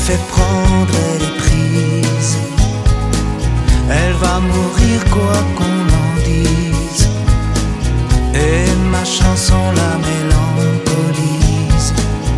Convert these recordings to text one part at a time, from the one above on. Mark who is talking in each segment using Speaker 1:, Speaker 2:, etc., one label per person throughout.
Speaker 1: fait prendre, elle est prise. Elle va mourir quoi qu'on en dise. Et ma chanson la mélancolise.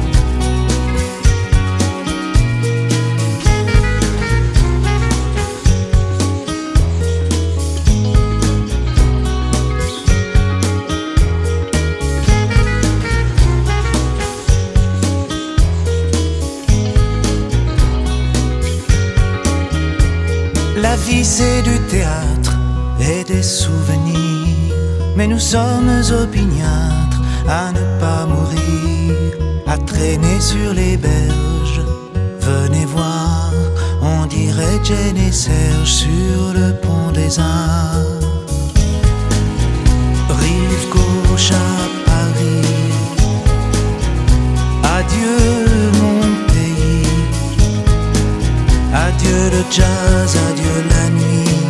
Speaker 1: La vie c'est du théâtre et des souvenirs, mais nous sommes opiniâtres à ne pas mourir, à traîner sur les berges. Venez voir, on dirait Jane et Serge sur le pont des Arts. Rive gauche à Paris, adieu mon pays, adieu le jazz, adieu la nuit.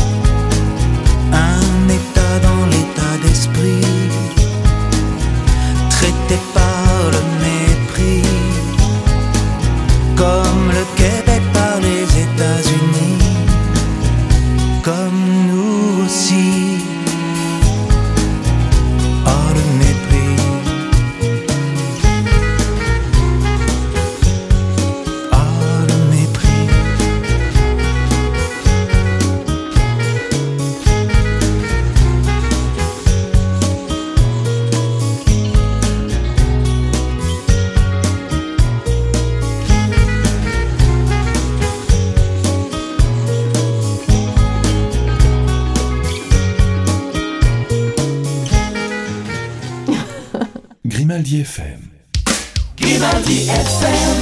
Speaker 1: Un état dans l'état d'esprit, traité par le mépris, comme le Québec par les États-Unis, comme nous aussi. Oh le mépris, oh le mépris.
Speaker 2: Grimaldi FM.
Speaker 3: Grimaldi FM.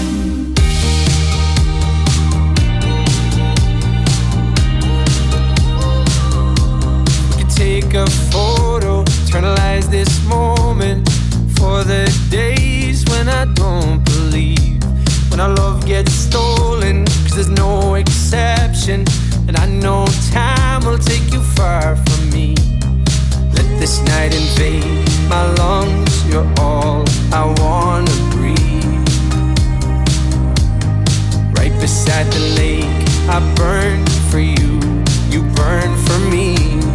Speaker 3: We could take a photo, eternalize this moment for the days when I don't believe, when our love gets stolen, 'cause there's no exception, and I know time will take you far from me. Let this night invade my lungs, you're all I wanna breathe. Right beside the lake, I burn for you, you burn for me.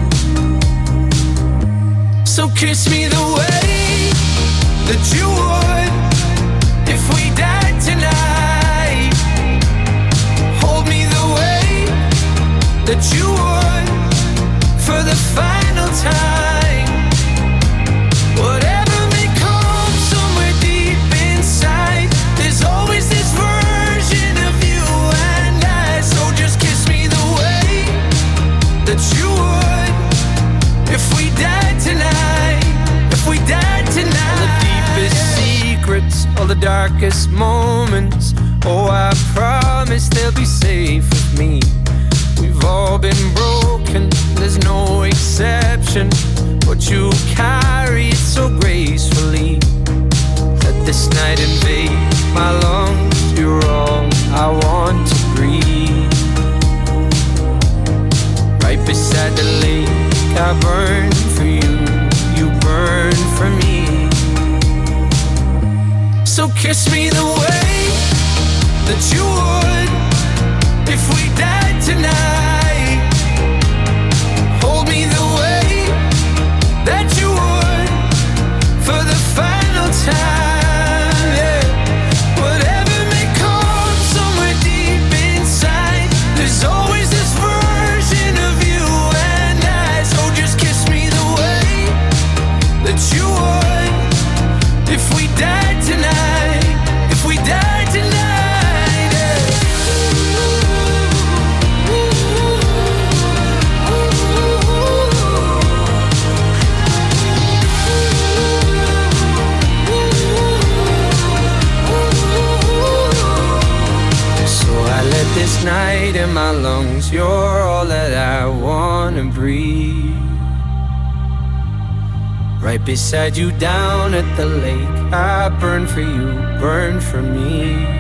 Speaker 3: So kiss me the way that you would if we died tonight. Hold me the way that you would for the final time. Whatever may come somewhere deep inside, there's always this version of you and I. So just kiss me the way that you would if we died tonight. If we died tonight. All the deepest secrets, all the darkest moments, oh I promise they'll be safe with me. We've all been broken, there's no exception, but you carry it so gracefully. Let this night invade my lungs, you're all I want to breathe. Right beside the lake, I burn for you, you burn for me. So kiss me the way that you would if we died tonight. Hold me the way that you would for the final time, yeah. Whatever may come somewhere deep inside, there's always this version of you and I. So just kiss me the way that you would if we died tonight. If we died tonight, yeah. This night in my lungs, you're all that I wanna breathe. Right beside you down at the lake, I burn for you, burn for me.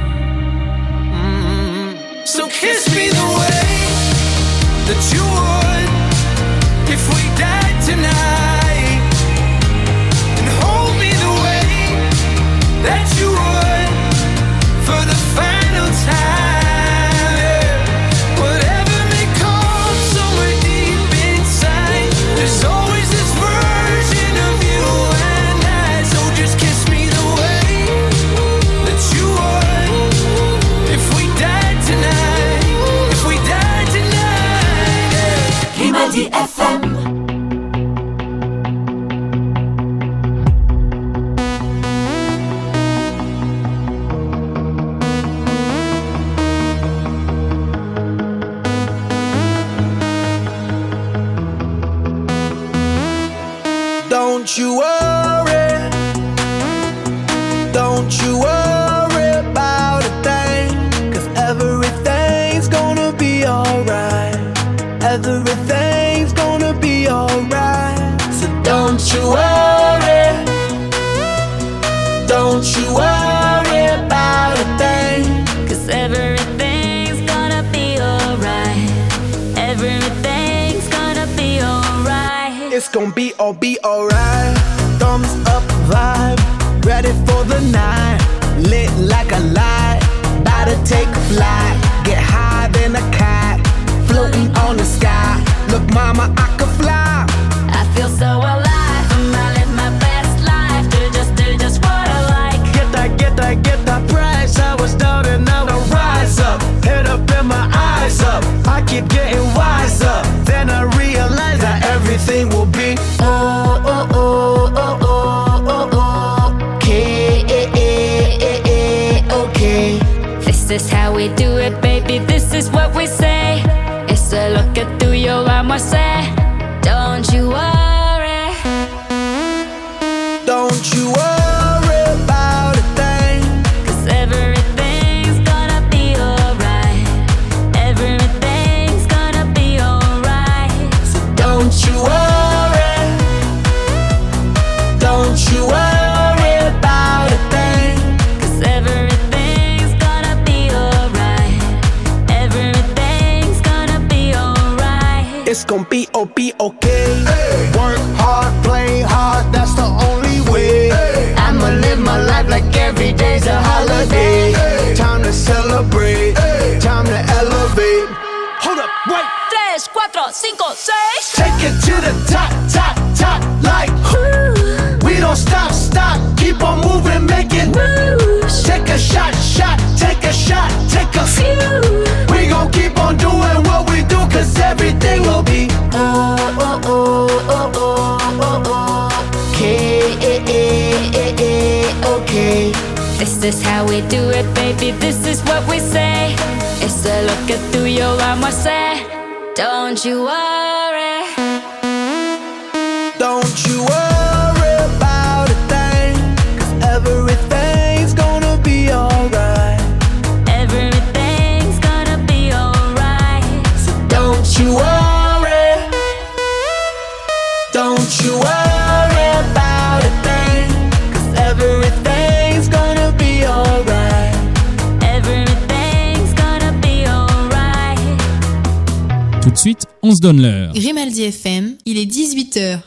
Speaker 3: So kiss me the way that you would if we died tonight, and hold me the way that you would for the final time.
Speaker 1: Don't you worry, don't you worry about a thing, 'cause everything's gonna be alright. Everything's gonna be alright. So don't you worry, don't you worry about a thing,
Speaker 2: 'cause everything's gonna be alright. Everything's gonna be alright.
Speaker 1: It's gonna be alright. Thumbs up vibe, ready for the night. Lit like a light, about to take a flight. Get high than a cat, floating on the sky. Look mama, I could fly.
Speaker 2: I feel so alive, and I live my best life. Do just what I like.
Speaker 1: Get that price. I was down and now I rise up. Head up and my eyes up. I keep getting wiser. Then I realize that everything will be okay.
Speaker 2: This is how we do it, baby. This is what we say. It's a look at through your arm, I say. Don't you worry.
Speaker 1: Don't you worry about a thing,
Speaker 2: 'Cause everything's gonna be alright. Everything's gonna be alright.
Speaker 1: so don't you worry. Don't you worry about a thing,
Speaker 2: 'Cause everything's gonna be alright. Everything's gonna be alright.
Speaker 1: it's gonna be okay. Work hard, play hard, that's the only way. I'ma live my life like every day's a holiday. Time to celebrate, time to elevate. Hold up, wait.
Speaker 2: 3, 4, 5, 6.
Speaker 1: Take it to the top, top, top, like we don't stop, keep on moving, make it. Take a shot, take a shot, take a few. We gon' keep on doing what we do, 'cause everything will be okay.
Speaker 2: This is how we do it, baby. This is what we say. It's a look at through your arm, I say. Don't you worry.
Speaker 1: Don't you worry about a thing, 'cause everything's gonna be alright.
Speaker 2: Everything's gonna be alright.
Speaker 1: So don't you worry, don't you worry about a thing, 'cause everything's gonna be alright.
Speaker 2: Everything's gonna be alright.
Speaker 4: Tout de suite, on se donne l'heure.
Speaker 5: Grimaldi FM, il est 18h.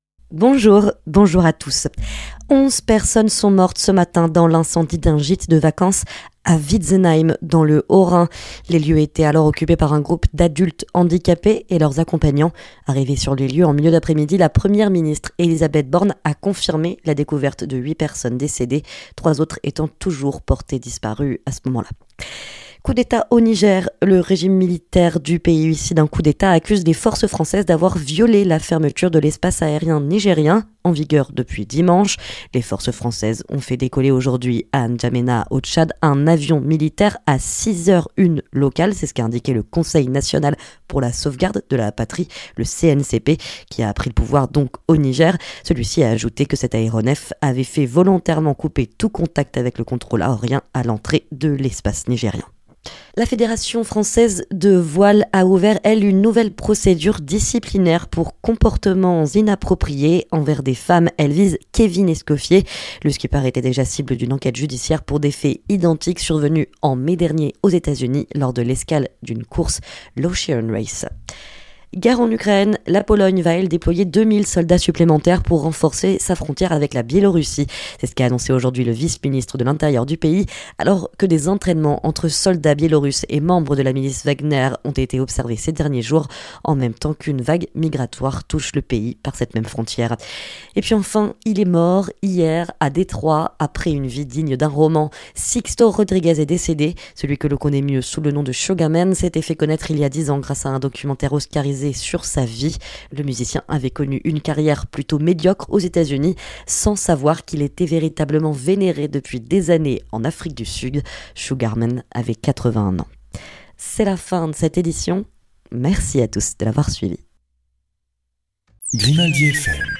Speaker 6: Bonjour à tous. 11 personnes sont mortes ce matin dans l'incendie d'un gîte de vacances à Witzenheim, dans le Haut-Rhin. Les lieux étaient alors occupés par un groupe d'adultes handicapés et leurs accompagnants. Arrivée sur les lieux en milieu d'après-midi, la première ministre Elisabeth Borne a confirmé la découverte de 8 personnes décédées, 3 autres étant toujours portées disparues à ce moment-là. Coup d'État au Niger, le régime militaire du pays issu d'un coup d'État accuse les forces françaises d'avoir violé la fermeture de l'espace aérien nigérien, en vigueur depuis dimanche. Les forces françaises ont fait décoller aujourd'hui à N'Djamena, au Tchad, un avion militaire à 6h01 local. C'est ce qu'a indiqué le Conseil national pour la sauvegarde de la patrie, le CNCP, qui a pris le pouvoir donc au Niger. Celui-ci a ajouté que cet aéronef avait fait volontairement couper tout contact avec le contrôle aérien à l'entrée de l'espace nigérien. La Fédération française de voile a ouvert, elle, une nouvelle procédure disciplinaire pour comportements inappropriés envers des femmes. Elle vise Kevin Escoffier. Le skipper était déjà cible d'une enquête judiciaire pour des faits identiques survenus en mai dernier aux États-Unis lors de l'escale d'une course, l'Ocean Race. Guerre en Ukraine, la Pologne va elle déployer 2000 soldats supplémentaires pour renforcer sa frontière avec la Biélorussie. C'est ce qu'a annoncé aujourd'hui le vice-ministre de l'Intérieur du pays, alors que des entraînements entre soldats biélorusses et membres de la milice Wagner ont été observés ces derniers jours, en même temps qu'une vague migratoire touche le pays par cette même frontière. Et puis enfin, il est mort hier à Détroit après une vie digne d'un roman. Sixto Rodriguez est décédé. Celui que l'on connaît mieux sous le nom de Sugarman s'était fait connaître il y a 10 ans grâce à un documentaire oscarisé sur sa vie. Le musicien avait connu une carrière plutôt médiocre aux États-Unis sans savoir qu'il était véritablement vénéré depuis des années en Afrique du Sud. Sugarman avait 81 ans. C'est la fin de cette édition. Merci à tous de l'avoir suivi.
Speaker 7: Grimaldi FM.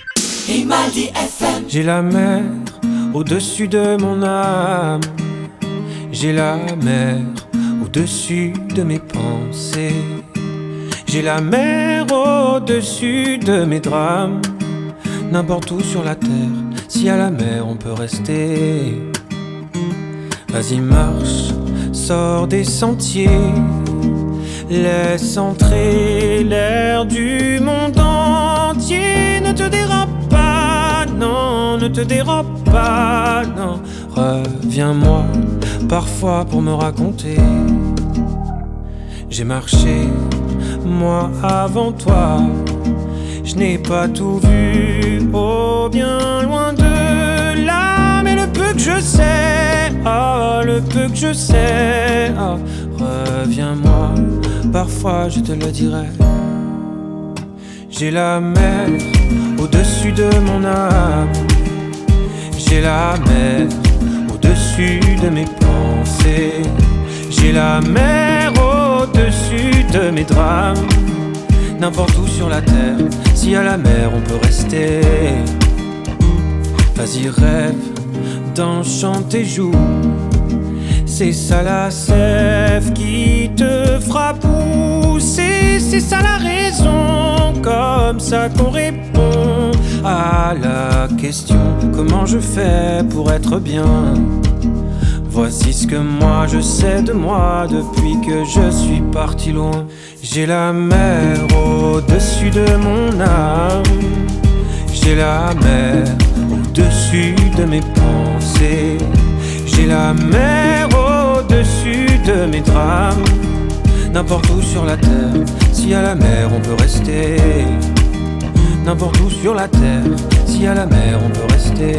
Speaker 3: Grimaldi FM.
Speaker 7: J'ai la mer au-dessus de mon âme. J'ai la mer au-dessus de mes pensées. J'ai la mer au-dessus de mes drames. N'importe où sur la terre, si à la mer on peut rester. Vas-y marche, sors des sentiers. Laisse entrer l'air du monde entier. Ne te dérobe pas, non, ne te dérobe pas, non. Reviens-moi parfois pour me raconter. J'ai marché, moi avant toi. Je n'ai pas tout vu, oh bien loin de là. Mais le peu que je sais, oh le peu que je sais, oh, reviens-moi, parfois je te le dirai. J'ai la mer au-dessus de mon âme. J'ai la mer au-dessus de mes pensées. J'ai la mer au-dessus de mes drames. N'importe où sur la terre, si à la mer on peut rester. Vas-y rêve d'un chant tes joues. C'est ça la sève qui te fera pousser. C'est ça la raison, comme ça qu'on répond à la question: comment je fais pour être bien? Voici ce que moi je sais de moi depuis que je suis parti loin. J'ai la mer au-dessus de mon âme. J'ai la mer au-dessus de mes pensées. J'ai la mer au-dessus de mes drames. N'importe où sur la terre, si à la mer on peut rester. N'importe où sur la terre, si à la mer on peut rester.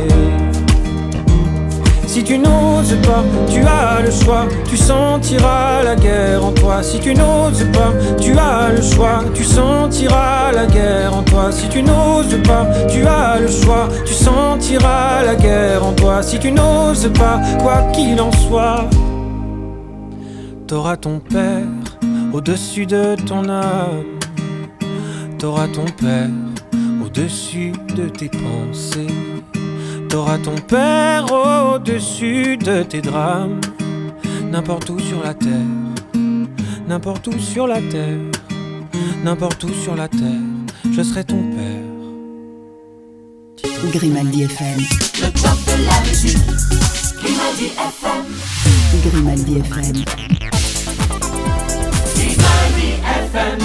Speaker 7: Si tu n'oses pas, tu as le choix, tu sentiras la guerre en toi. Si tu n'oses pas, tu as le choix, tu sentiras la guerre en toi. Si tu n'oses pas, tu as le choix, tu sentiras la guerre en toi. Si tu n'oses pas, quoi qu'il en soit, t'auras ton père au-dessus de ton âme. T'auras ton père au-dessus de tes pensées. T'auras ton père au-dessus de tes drames. N'importe où sur la terre, n'importe où sur la terre, n'importe où sur la terre, je serai ton père.
Speaker 8: Grimaldi FM.
Speaker 3: Le top de la musique. Grimaldi FM.
Speaker 8: Grimaldi FM.
Speaker 3: Grimaldi FM.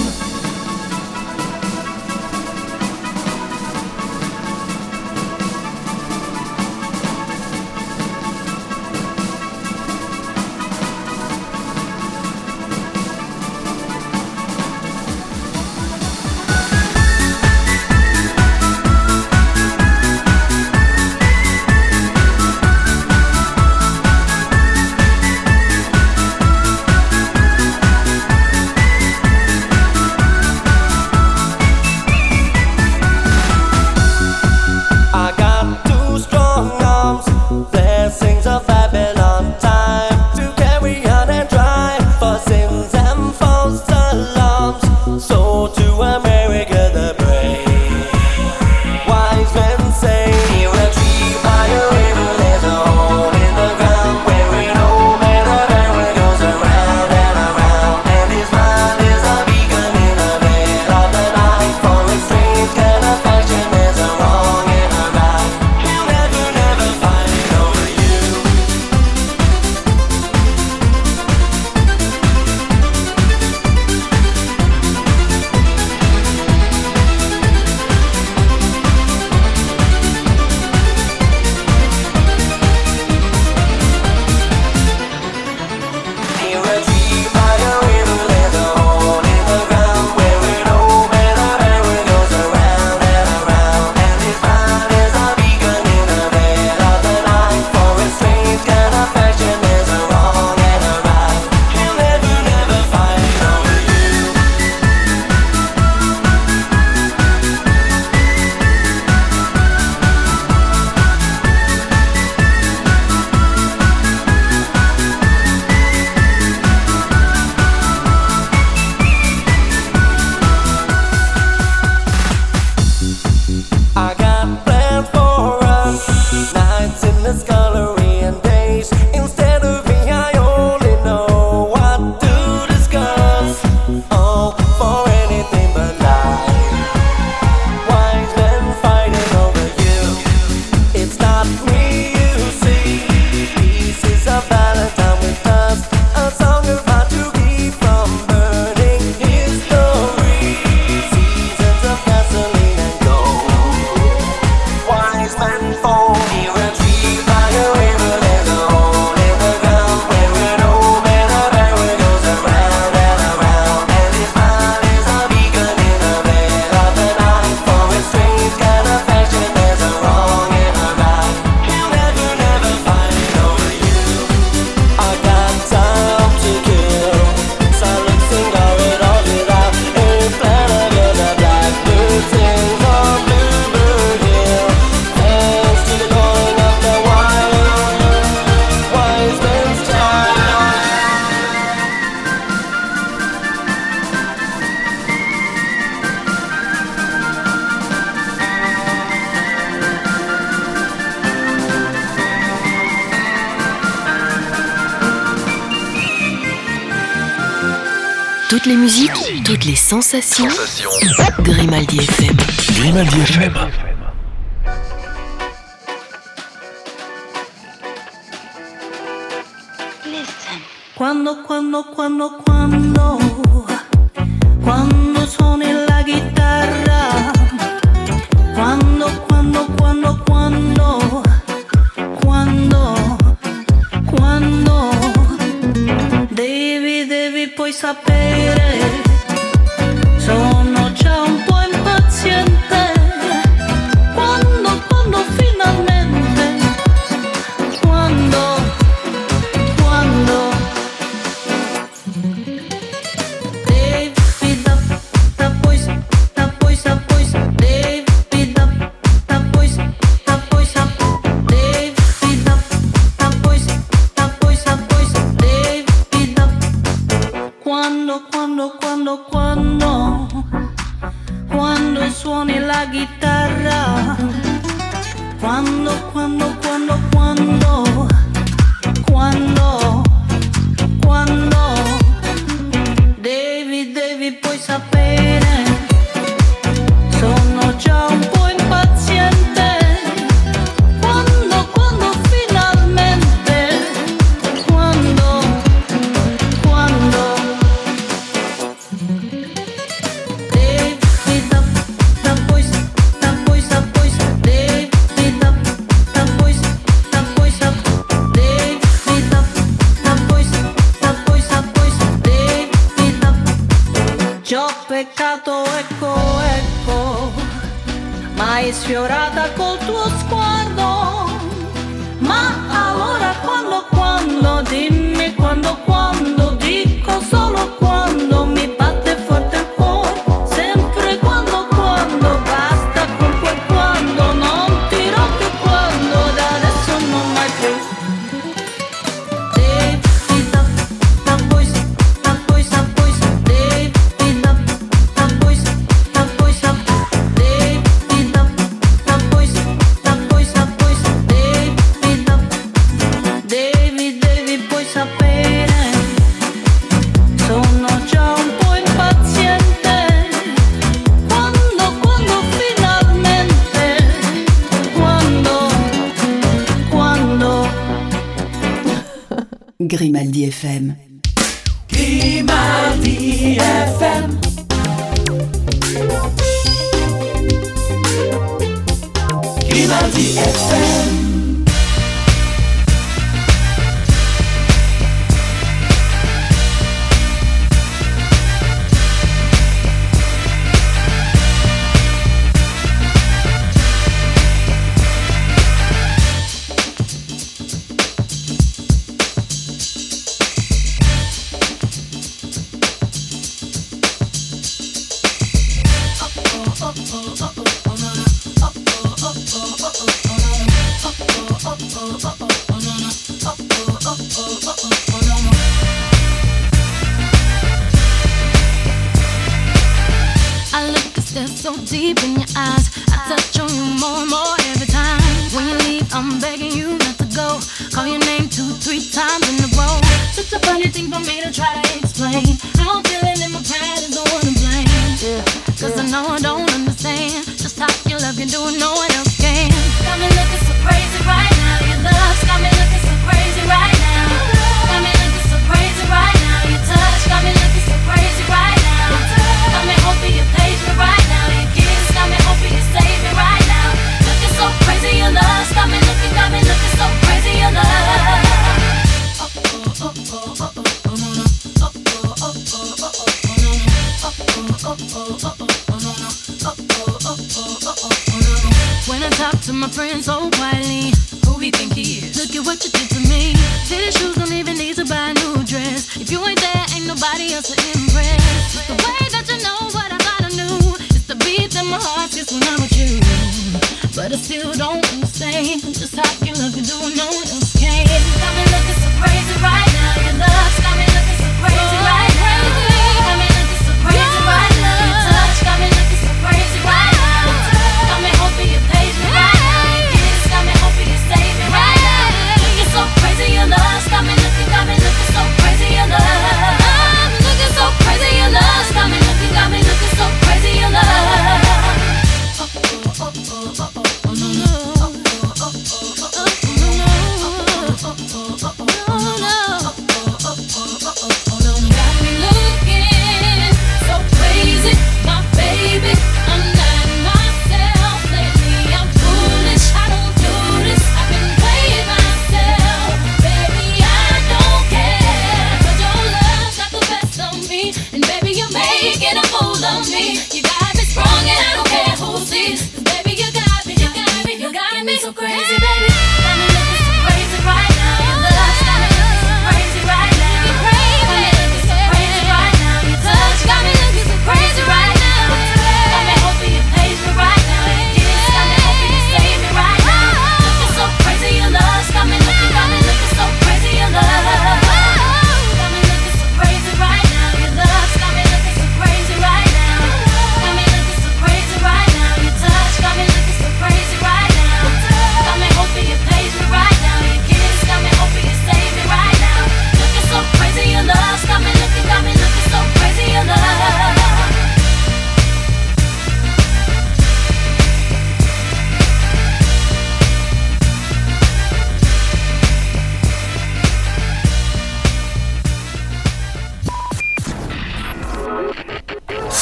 Speaker 8: Toutes les musiques, toutes les sensations. Grimaldi FM.
Speaker 9: Grimaldi FM.
Speaker 10: Quando suoni la chitarra, quando devi poi sapere, sono già un po' impaziente, quando finalmente, quando quando suoni la chitarra, quando devi poi sapere, sono già un po' impaziente, quando finalmente, quando peccato, ecco, mai sfiorata col tuo sguardo. Ma allora quando, dimmi quando, dico solo quando, mi batte forte il cuore, sempre quando, basta con quel quando, non dirò più quando, da adesso non mai più.
Speaker 8: Grimaldi FM.
Speaker 3: Grimaldi FM. Grimaldi FM.
Speaker 11: So deep in your eyes, I touch on you more and more every time. When you leave, I'm begging you not to go. Call your name 2-3 times in a row. Such a funny thing for me to try to explain. How I'm feeling in my pride is the one to blame. Yeah, cause I know I don't understand just how your love can do it, no one else can. Got me looking so crazy right now. Your love's got me looking so crazy right now. Got me looking so crazy right now. Your touch got me looking so crazy right now. Got me hoping you page me right now. Got me hoping you save me right now. Looking so crazy, your love got me looking so crazy, your love. When I talk to my friends so quietly, who we think he is? Look at what you did to me. Fitted shoes don't even need to buy a new dress. If you ain't there, ain't nobody else to impress. It's the way that you know what I thought I knew. It's the beat that my heart gets when I'm with you. But I still don't understand just how your love can do it, no one else can. Got me looking so crazy right now. Your love's got me looking so crazy right now. Got me looking so crazy right now. Your touch got me looking so crazy right now. Got me hoping you page me right now. Your kiss got me hoping you save me right now. Looking so crazy, your love's got me looking so crazy, your love. Looking so crazy, your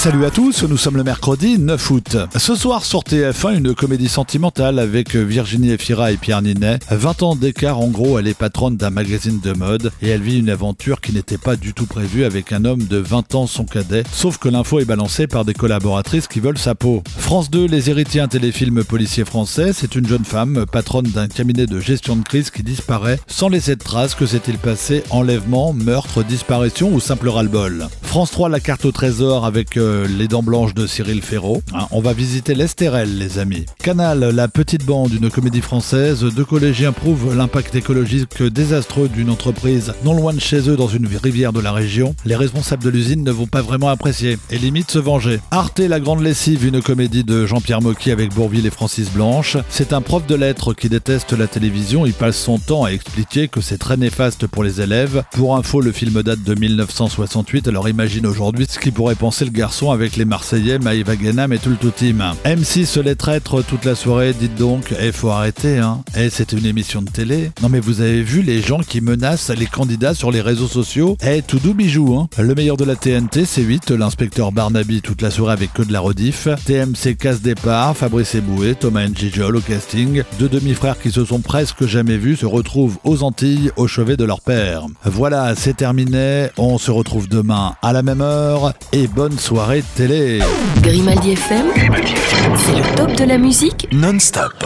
Speaker 9: Salut à tous, nous sommes le mercredi 9 août. Ce soir sur TF1, une comédie sentimentale avec Virginie Efira et Pierre Ninet. 20 ans d'écart, en gros, elle est patronne d'un magazine de mode et elle vit une aventure qui n'était pas du tout prévue avec un homme de 20 ans, son cadet. Sauf que l'info est balancée par des collaboratrices qui veulent sa peau. France 2, Les Héritiers, un téléfilm policier français. C'est une jeune femme, patronne d'un cabinet de gestion de crise qui disparaît sans laisser de traces. Que s'est-il passé? Enlèvement, meurtre, disparition ou simple ras-le-bol? France 3, La carte au trésor avec Les dents blanches de Cyril Ferraud. On va visiter l'Estérel, les amis. Canal, La petite bande, une comédie française. Deux collégiens prouvent l'impact écologique désastreux d'une entreprise non loin de chez eux dans une rivière de la région. Les responsables de l'usine ne vont pas vraiment apprécier et limite se venger. Arte, La grande lessive, une comédie de Jean-Pierre Mocky avec Bourvil et Francis Blanche. C'est un prof de lettres qui déteste la télévision. Il passe son temps à expliquer que c'est très néfaste pour les élèves. Pour info, le film date de 1968, alors imagine aujourd'hui ce qu'il pourrait penser le garçon avec les Marseillais, Maïva Guénam et tout le tout team. M6 se laisse traître toute la soirée, dites donc, faut arrêter, hein. C'est une émission de télé. Non mais vous avez vu les gens qui menacent les candidats sur les réseaux sociaux? Tout doux bijou, hein. Le meilleur de la TNT, c'est 8, l'inspecteur Barnaby toute la soirée avec que de la rediff. TMC casse départ, Fabrice Eboué, Thomas Njijol au casting. Deux demi-frères qui se sont presque jamais vus se retrouvent aux Antilles au chevet de leur père. Voilà, c'est terminé. On se retrouve demain à la même heure et bonne soirée de télé.
Speaker 8: Grimaldi FM, c'est le top de la musique
Speaker 1: Non-stop.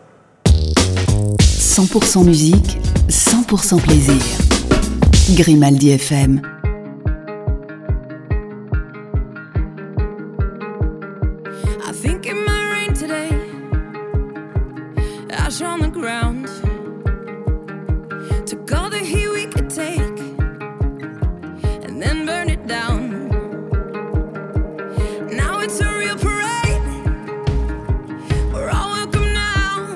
Speaker 12: 100% musique, 100% plaisir. Grimaldi FM.
Speaker 10: I think it might rain today. Ash on the ground. Took all the heat we could take and then burn it down. Now it's a real parade. We're all welcome now.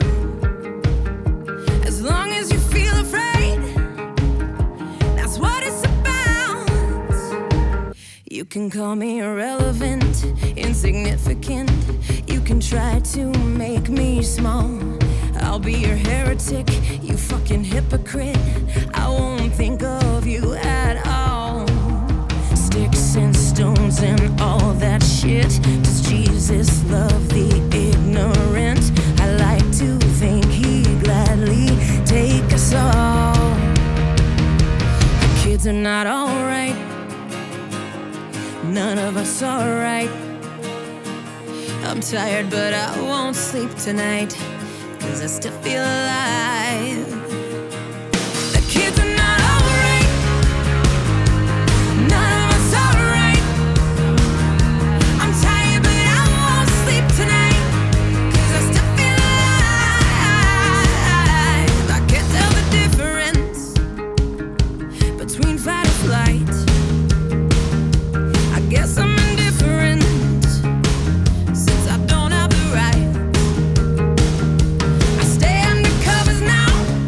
Speaker 10: As long as you feel afraid, that's what it's about. You can call me irrelevant, insignificant. You can try to make me small. I'll be your heretic, you fucking hypocrite. I won't think of you at all. Sticks and stones and all that shit. Does Jesus love the ignorant? I like to think he'd gladly take us all. The kids are not alright. None of us are right. I'm tired but I won't sleep tonight, 'cause I still feel alive. The kids are not alright. None of us are right. I'm tired but I won't sleep tonight, 'cause I still feel alive. I can't tell the difference between fight or flight. I guess I'm indifferent since I don't have the right. I stay under covers now.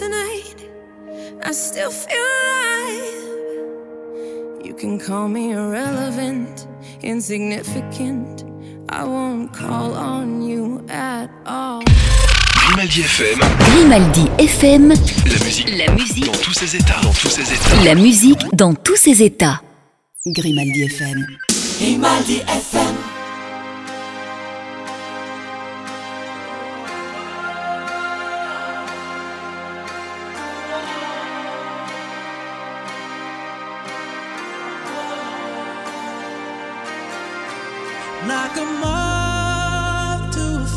Speaker 13: tonight, I still feel alive. You can call me irrelevant, insignificant. I won't call on you at all.
Speaker 8: Grimaldi FM. Grimaldi FM. La musique dans tous ses états. La musique dans tous ses états.
Speaker 12: Grimaldi FM.
Speaker 3: Grimaldi FM.
Speaker 14: Like a moth to a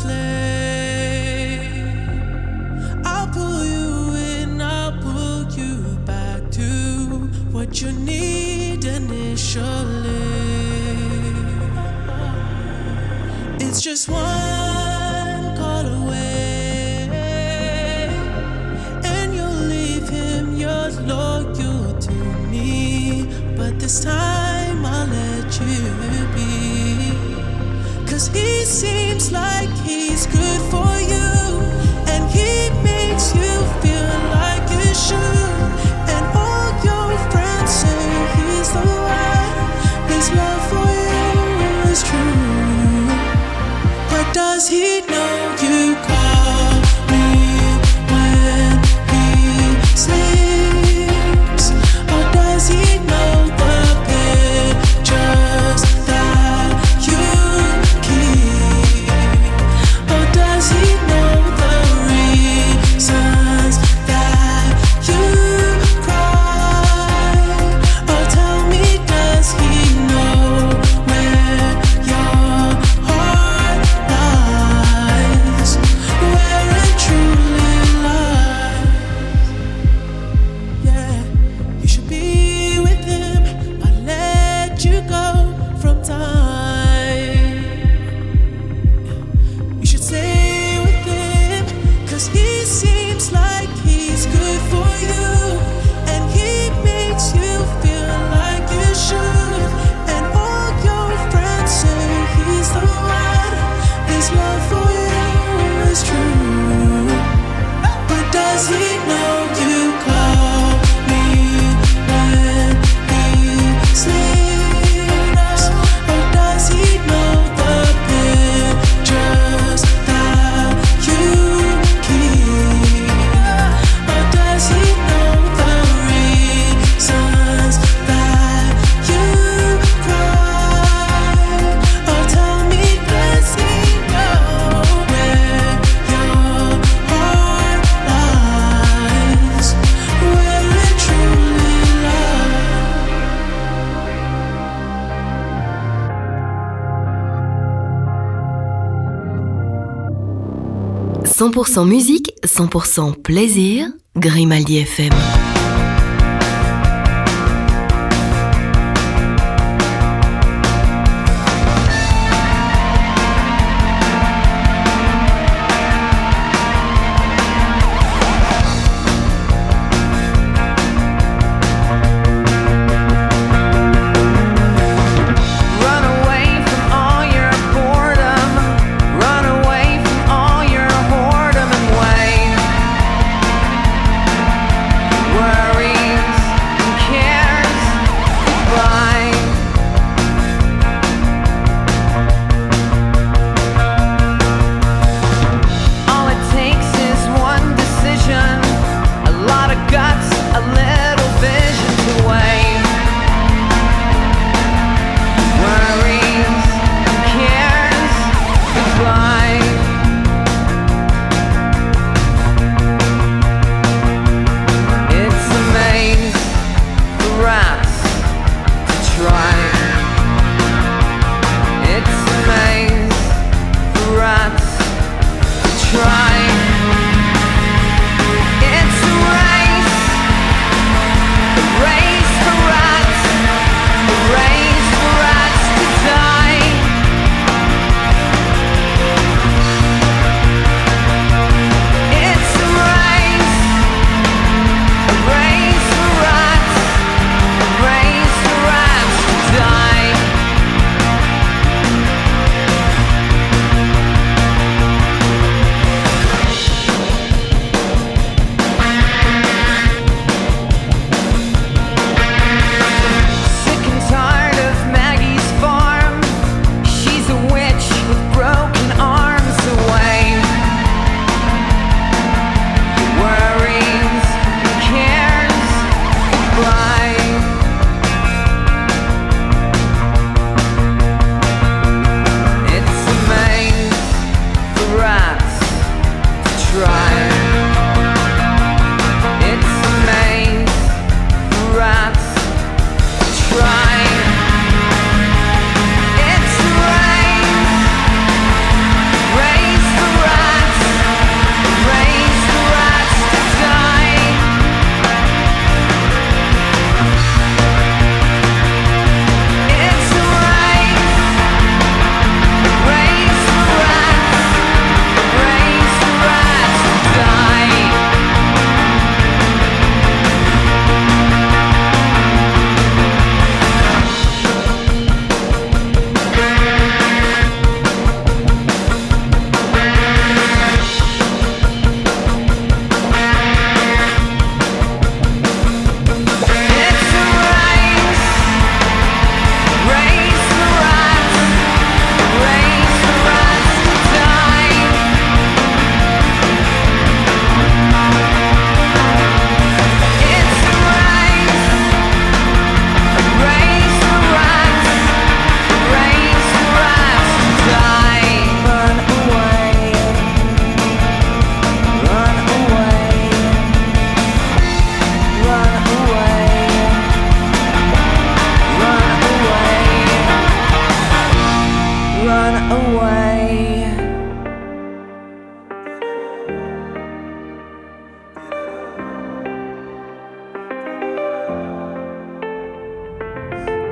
Speaker 14: flame, I'll pull you in, I'll pull you back to what you need initially. It's just one call away, and you'll leave him, you're loyal to me, but this time I'll let you be. 'Cause he seems like he's good for you, and he makes you feel like you should. And all your friends say he's the one, his love for you is true. But does he know you call me when he sleeps? Or does he know the pictures that you keep? Or does he know the reasons that you cry? Or tell me, does he know where your heart lies? Where it truly lies? Yeah, you should be with him. I let you go from time. You should stay with him, 'cause he seems like he's good for you, and he makes you feel like you should. And all your friends say he's the one, his love for you is true. But does he know you call me when he sleeps? Or does he know the pictures that you keep? Or does he know the reasons that you cry? Or tell me, does he know where your heart lies? Where it truly lies?
Speaker 8: 100% musique, 100% plaisir. Grimaldi FM.
Speaker 3: Run away from all your boredom. Run away from all your whoredom and wait. Worries and cares goodbye. All it takes is one decision, a lot of guts, a little vision to wait. Worries and cares goodbye. It's a maze for rats to try. It's a maze for rats to try. It's a race for rats, a race for rats to die. It's a race for rats, a race for rats to die.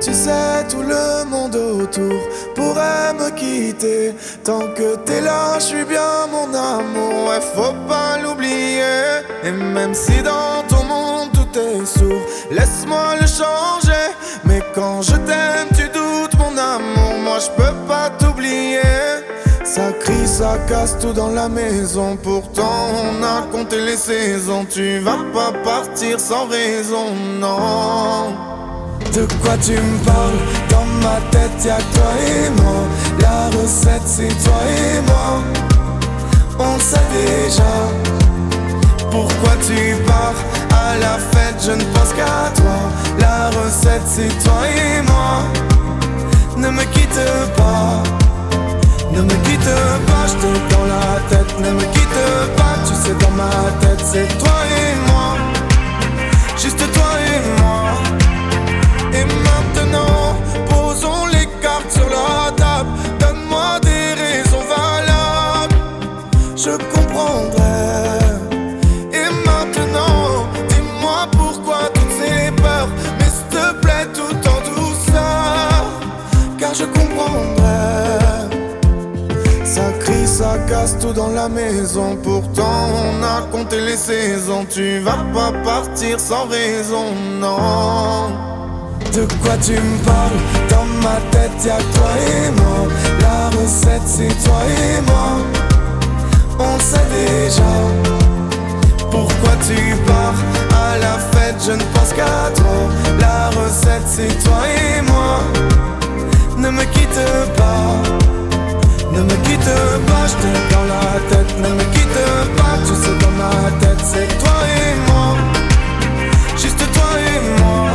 Speaker 15: Tu sais, tout le monde autour pourrait me quitter. Tant que t'es là, je suis bien mon amour, ouais, faut pas l'oublier. Et même si dans ton monde tout est sourd, laisse-moi le changer. Mais quand je t'aime, tu doutes mon amour, moi je peux pas t'oublier. Ça crie, ça casse tout dans la maison. Pourtant on a compté les saisons. Tu vas pas partir sans raison, non. De quoi tu me parles? Dans ma tête y'a que toi et moi. La recette c'est toi et moi. On sait déjà. Pourquoi tu pars? À la fête je ne pense qu'à toi. La recette c'est toi et moi. Ne me quitte pas. Ne me quitte pas, je t'ai dans la tête. Ne me quitte pas, tu sais dans ma tête c'est toi et moi. Juste toi et moi. Et maintenant, posons les cartes sur la table. Donne-moi des raisons valables, je comprendrai. Et maintenant, dis-moi pourquoi toutes ces peurs. Mais s'il te plaît, tout en douceur, car je comprendrai. Ça crie, ça casse tout dans la maison. Pourtant on a compté les saisons. Tu vas pas partir sans raison, non. De quoi tu me parles? Dans ma tête y'a que toi et moi. La recette c'est toi et moi. On sait déjà. Pourquoi tu pars? À la fête je ne pense qu'à toi. La recette c'est toi et moi. Ne me quitte pas. Ne me quitte pas, je t'ai dans la tête. Ne me quitte pas, tu sais dans ma tête c'est toi et moi. Juste toi et moi.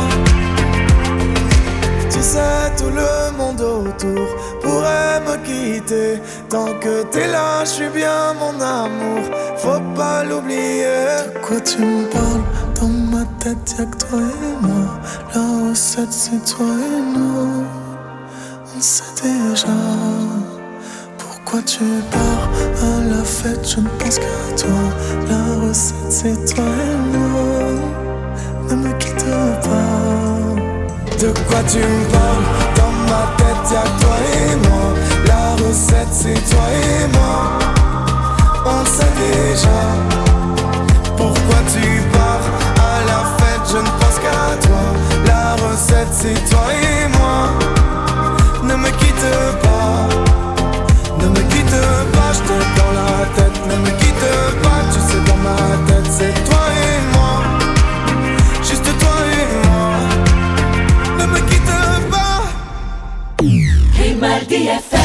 Speaker 15: Tu sais, tout le monde autour pourrait me quitter. Tant que t'es là, je suis bien mon amour, faut pas l'oublier. De quoi tu me parles? Dans ma tête y'a que toi et moi. La recette c'est toi et nous. On sait déjà. Pourquoi tu pars? À la fête je ne pense qu'à toi. La recette c'est toi et moi. Ne me quitte pas. De quoi tu me parles? Dans ma tête y'a que toi et moi. La recette c'est toi et moi. On sait déjà. Pourquoi tu pars? À la fête je ne pense qu'à toi. La recette c'est toi et moi. Ne me quitte pas. Ne me quitte pas, je t'ai dans la tête. Ne me quitte pas, tu sais dans ma tête c'est toi et moi. Juste toi et moi. Ne me quitte pas.
Speaker 16: Grimaldi FM.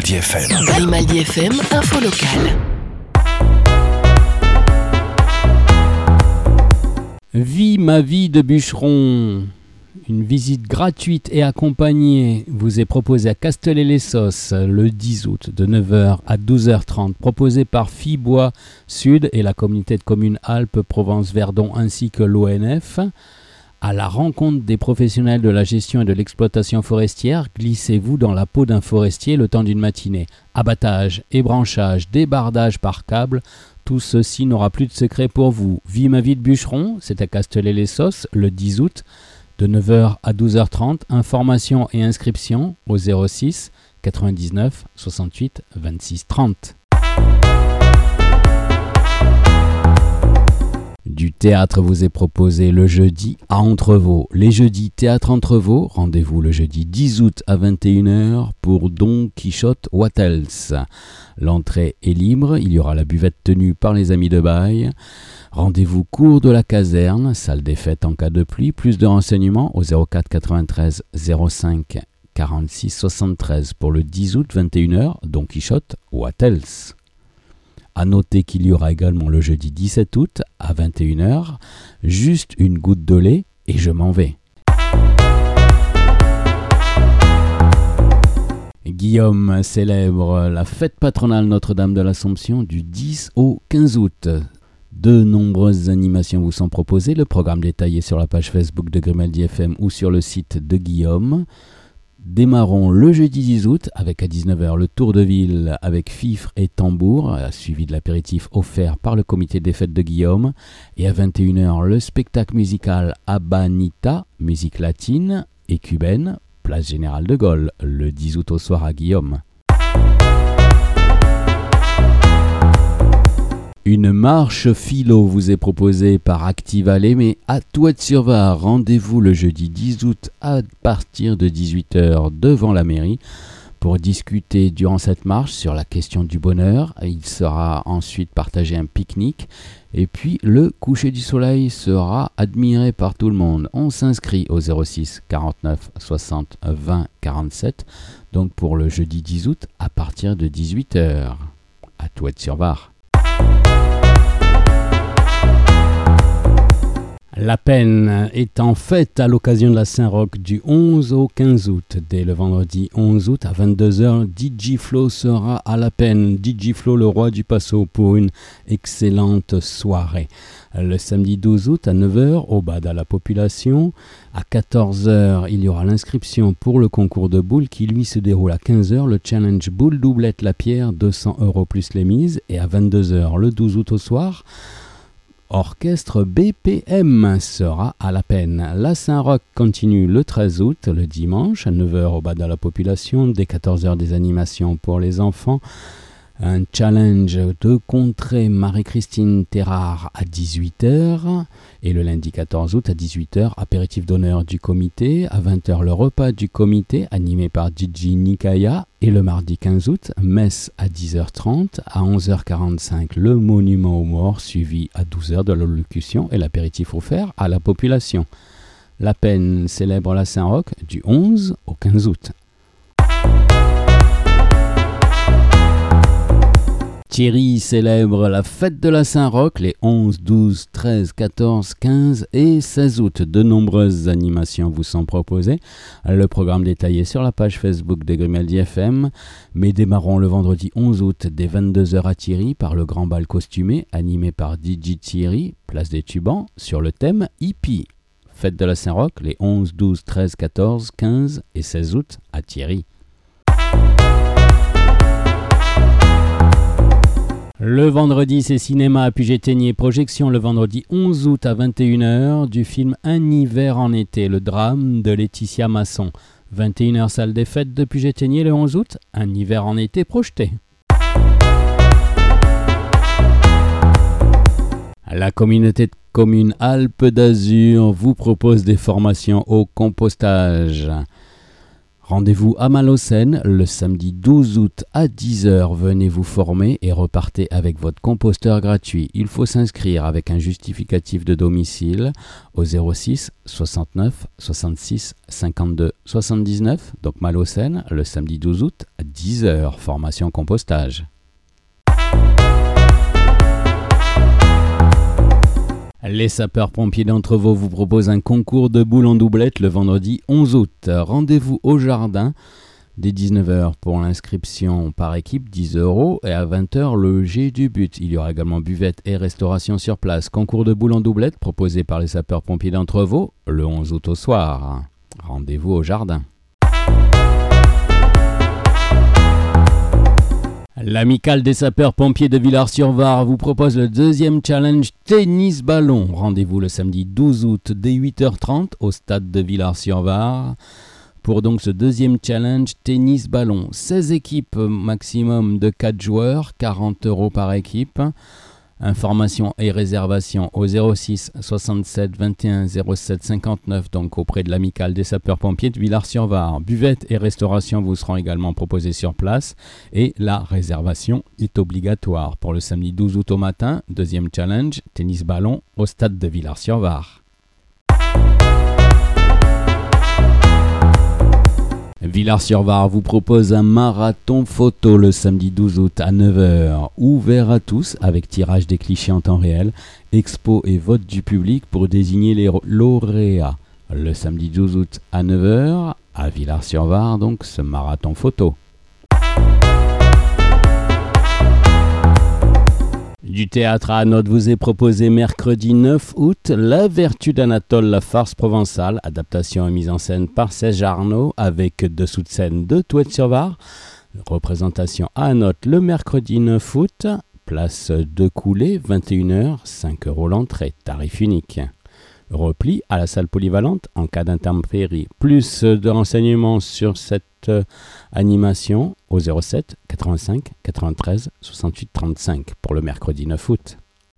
Speaker 16: Grimaldi FM.
Speaker 12: Grimaldi FM, info locale.
Speaker 17: Vie ma vie de bûcheron. Une visite gratuite et accompagnée vous est proposée à Castellet-les-Sauces le 10 août de 9h à 12h30, proposée par Fibois Sud et la communauté de communes Alpes-Provence-Verdon ainsi que l'ONF. À la rencontre des professionnels de la gestion et de l'exploitation forestière, glissez-vous dans la peau d'un forestier le temps d'une matinée. Abattage, ébranchage, débardage par câble, tout ceci n'aura plus de secret pour vous. Vie ma vie de bûcheron, c'est à Castellet-les-Sauces le 10 août. De 9h à 12h30, informations et inscriptions au 06 99 68 26 30. Du théâtre vous est proposé le jeudi à Entrevaux. Les jeudis Théâtre Entrevaux, rendez-vous le jeudi 10 août à 21h pour Don Quichotte What Else. L'entrée est libre, il y aura la buvette tenue par les amis de bail. Rendez-vous cours de la caserne, salle des fêtes en cas de pluie. Plus de renseignements au 04 93 05 46 73 pour le 10 août 21h, Don Quichotte What Else. A noter qu'il y aura également le jeudi 17 août à 21h, juste une goutte de lait et je m'en vais. Guillaume célèbre la fête patronale Notre-Dame de l'Assomption du 10 au 15 août. De nombreuses animations vous sont proposées, le programme détaillé sur la page Facebook de Grimaldi FM ou sur le site de Guillaume. Démarrons le jeudi 10 août avec à 19h le tour de ville avec fifre et tambour, suivi de l'apéritif offert par le comité des fêtes de Guillaume. Et à 21h le spectacle musical Habanita, musique latine et cubaine, place Général de Gaulle, le 10 août au soir à Guillaume. Une marche philo vous est proposée par Active Alley, mais à Touette-sur-Var. Rendez-vous le jeudi 10 août à partir de 18h devant la mairie pour discuter durant cette marche sur la question du bonheur. Il sera ensuite partagé un pique-nique et puis le coucher du soleil sera admiré par tout le monde. On s'inscrit au 06 49 60 20 47, donc pour le jeudi 10 août à partir de 18h à Touette-sur-Var. La peine est en fête à l'occasion de la Saint-Roch du 11 au 15 août. Dès le vendredi 11 août à 22h, DJ Flo sera à la peine. DJ Flo, le roi du Passo, pour une excellente soirée. Le samedi 12 août à 9h, au bad à la population. À 14h, il y aura l'inscription pour le concours de boules qui lui se déroule à 15h. Le challenge boule doublette la pierre, 200 € plus les mises. Et à 22h, le 12 août au soir, Orchestre BPM sera à la peine. La Saint-Roch continue le 13 août, le dimanche, à 9h au bas de la population, dès 14h des animations pour les enfants. Un challenge de contrée Marie-Christine Terrard à 18h. Et le lundi 14 août à 18h, apéritif d'honneur du comité. À 20h, le repas du comité animé par DJ Nikaya. Et le mardi 15 août, messe à 10h30. À 11h45, le monument aux morts, suivi à 12h de l'allocution et l'apéritif offert à la population. La peine célèbre la Saint-Roch du 11 au 15 août. Thierry célèbre la fête de la Saint-Roch les 11, 12, 13, 14, 15 et 16 août. De nombreuses animations vous sont proposées. Le programme détaillé sur la page Facebook de Grimaldi FM. Mais démarrons le vendredi 11 août dès 22h à Thierry par le grand bal costumé animé par DJ Thierry, place des Tubans, sur le thème hippie. Fête de la Saint-Roch les 11, 12, 13, 14, 15 et 16 août à Thierry. Le vendredi, c'est cinéma à Puget-Théniers. Projection le vendredi 11 août à 21h du film Un hiver en été, le drame de Laetitia Masson. 21h, salle des fêtes de Puget-Théniers le 11 août. Un hiver en été projeté. La communauté de communes Alpes d'Azur vous propose des formations au compostage. Rendez-vous à Malocène le samedi 12 août à 10h. Venez vous former et repartez avec votre composteur gratuit. Il faut s'inscrire avec un justificatif de domicile au 06 69 66 52 79. Donc Malocène le samedi 12 août à 10h. Formation compostage. Les sapeurs-pompiers d'Entrevaux vous proposent un concours de boules en doublette le vendredi 11 août. Rendez-vous au jardin dès 19h pour l'inscription par équipe, 10 € et à 20h le jet du but. Il y aura également buvette et restauration sur place. Concours de boules en doublette proposé par les sapeurs-pompiers d'Entrevaux le 11 août au soir. Rendez-vous au jardin. L'amicale des sapeurs-pompiers de Villars-sur-Var vous propose le deuxième challenge tennis-ballon. Rendez-vous le samedi 12 août dès 8h30 au stade de Villars-sur-Var pour donc ce deuxième challenge tennis-ballon. 16 équipes maximum de 4 joueurs, 40 € par équipe. Informations et réservations au 06 67 21 07 59, donc auprès de l'amicale des sapeurs-pompiers de Villars-sur-Var. Buvette et restauration vous seront également proposées sur place et la réservation est obligatoire. Pour le samedi 12 août au matin, deuxième challenge, tennis-ballon au stade de Villars-sur-Var. Villars-sur-Var vous propose un marathon photo le samedi 12 août à 9h, ouvert à tous avec tirage des clichés en temps réel, expo et vote du public pour désigner les lauréats. Le samedi 12 août à 9h à Villars-sur-Var, donc ce marathon photo. Du théâtre à Anote vous est proposé mercredi 9 août La Vertu d'Anatole, la farce provençale, adaptation et mise en scène par Serge Arnaud avec dessous de scène de Touet-sur-Var. Représentation à Anote le mercredi 9 août, place de Coulée, 21h, 5 € l'entrée, tarif unique. Repli à la salle polyvalente en cas d'intempérie. Plus de renseignements sur cette animation au 07 85 93 68 35 pour le mercredi 9 août.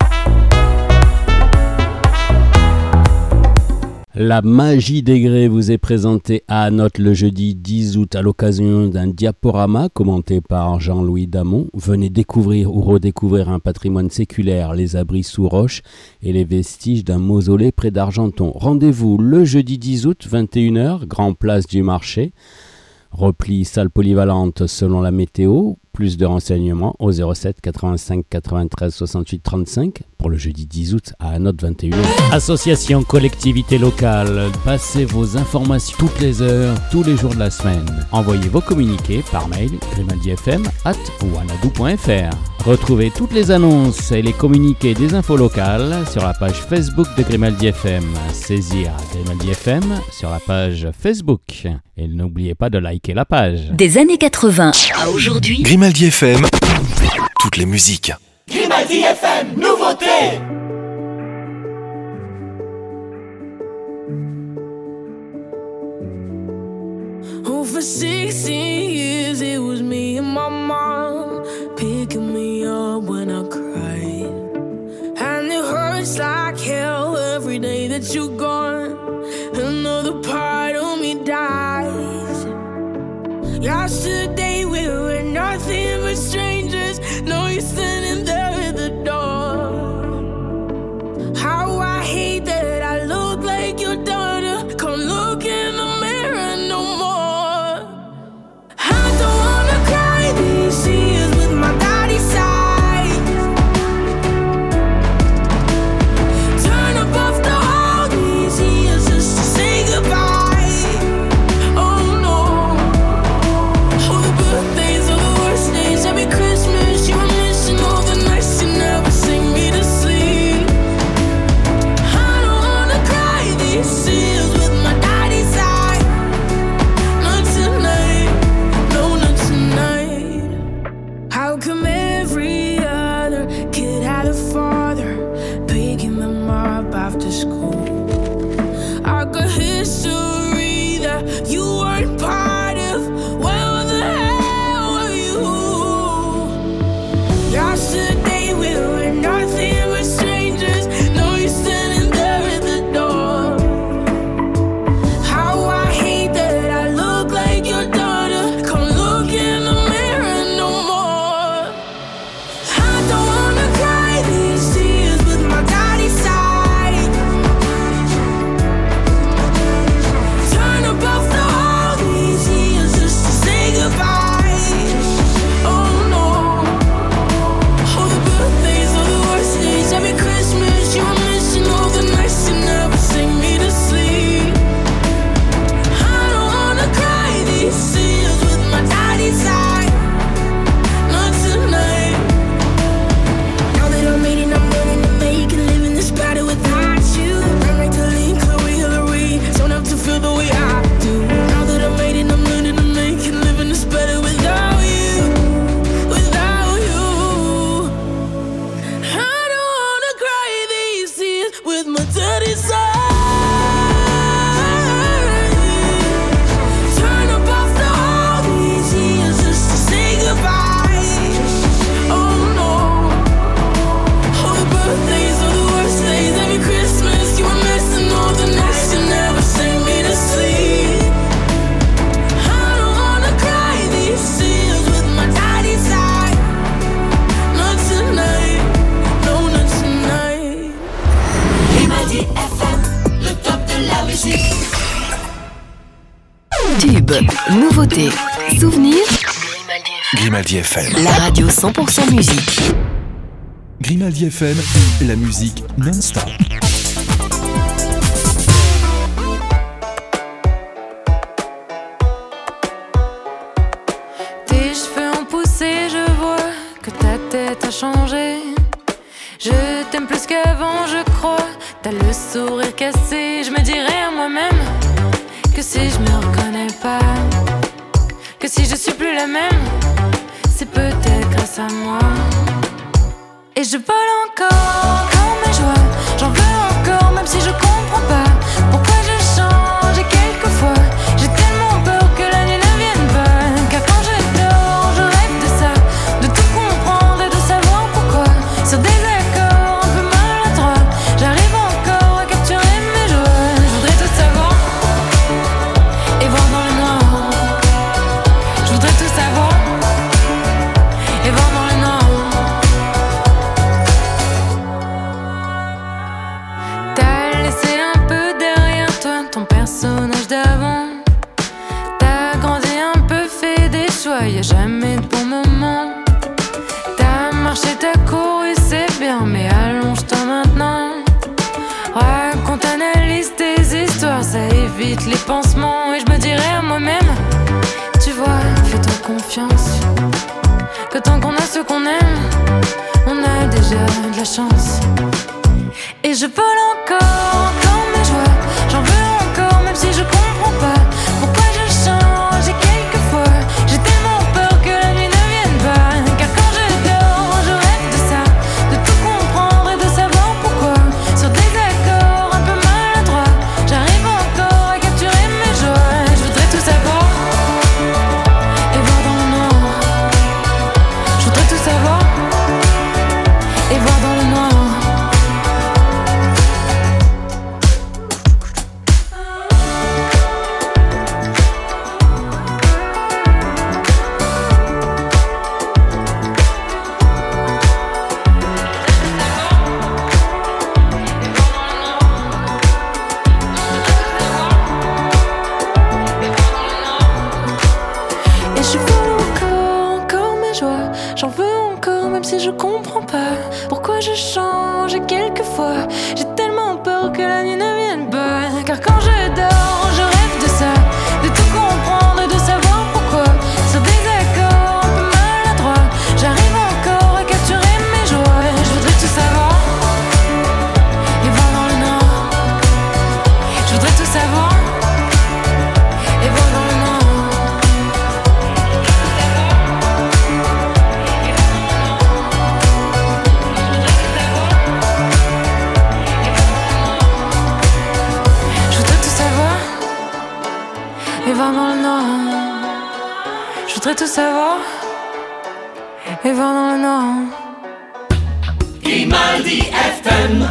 Speaker 17: La magie des grès vous est présentée à Anote le jeudi 10 août à l'occasion d'un diaporama commenté par Jean-Louis Damon. Venez découvrir ou redécouvrir un patrimoine séculaire, les abris sous roche et les vestiges d'un mausolée près d'Argenton. Rendez-vous le jeudi 10 août, 21h, Grand Place du Marché. Repli salle polyvalente selon la météo. Plus de renseignements au 07 85 93 68 35 pour le jeudi 10 août à Anote 21h. Association, collectivité locale, passez vos informations toutes les heures, tous les jours de la semaine. Envoyez vos communiqués par mail grimaldi@wanadoo.fr. Retrouvez toutes les annonces et les communiqués des infos locales sur la page Facebook de Grimaldi FM. Saisir Grimaldi FM sur la page Facebook. Et n'oubliez pas de liker la page.
Speaker 8: Des années 80 à aujourd'hui,
Speaker 16: Grimaldi FM, toutes les musiques.
Speaker 3: Grimaldi FM, nouveauté.
Speaker 13: Oh, for 16 years it was me and my mom picking me up when I cried. And it hurts like hell every day that you're gone. Another part of me dies. Yesterday we were nothing but strangers. Now you're standing there at the door. How I hate that I look like your daughter. Can't look in the mirror no more. I don't wanna cry these tears with my daddy's side. Turn up off the all these years just to say goodbye. Oh no. Oh, the
Speaker 8: Tube, nouveauté, souvenir.
Speaker 16: Grimaldi FM.
Speaker 8: La radio 100% musique.
Speaker 16: Grimaldi FM, la musique non-stop.
Speaker 13: Tes cheveux ont poussé, je vois que ta tête a changé. Je t'aime plus qu'avant, je crois. T'as le sourire cassé. Je me dirais à moi-même que si je me reconnais pas, que si je suis plus la même, c'est peut-être grâce à moi. Et je vole encore mes joies. J'en veux encore même si je comprends pas pourquoi je change. Et quelquefois j'ai tellement peur que la nuit ne vienne pas. Car quand je dors je rêve de ça, de tout comprendre et de savoir pourquoi. Sur des accords un peu maladroits, j'arrive encore à capturer mes joies. Je voudrais tout savoir et voir dans le noir. Je voudrais tout savoir et voir dans le noir. T'as laissé un peu derrière toi ton personnage d'avant. T'as grandi un peu, fait des choix, y'a jamais de bon moment. T'as marché, t'as couru, c'est bien, mais allonge-toi maintenant. Raconte, analyse tes histoires, ça évite les pansements. Et je me dirais à moi-même, tu vois, fais-toi confiance, que tant qu'on a ce qu'on aime, on a déjà de la chance. Et je vole encore mes joies. J'en veux encore même si je comprends pas pourquoi je change. Et quelquefois j'ai tellement peur que la nuit ne vienne pas. Car quand je dors je rêve de ça, de tout comprendre et de savoir pourquoi. Sur des accords un peu maladroits, j'arrive encore à capturer mes joies. Je voudrais tout savoir et voir dans le noir. Je voudrais tout savoir et voir dans le noir. Et je veux encore mes joies. J'en veux encore même si je comprends pas pourquoi je change. Et quelquefois j'ai tellement peur que la nuit ne vienne pas. Car quand je dors je rêve de ça, de tout comprendre et de savoir pourquoi. Sur des accords un peu maladroits, j'arrive encore à capturer mes joies. Je voudrais tout savoir et voir dans le noir. Je voudrais tout savoir et voir dans le noir. Je voudrais tout savoir et voir dans le noir. Je voudrais tout savoir et voir dans le noir.
Speaker 3: Grimaldi FM.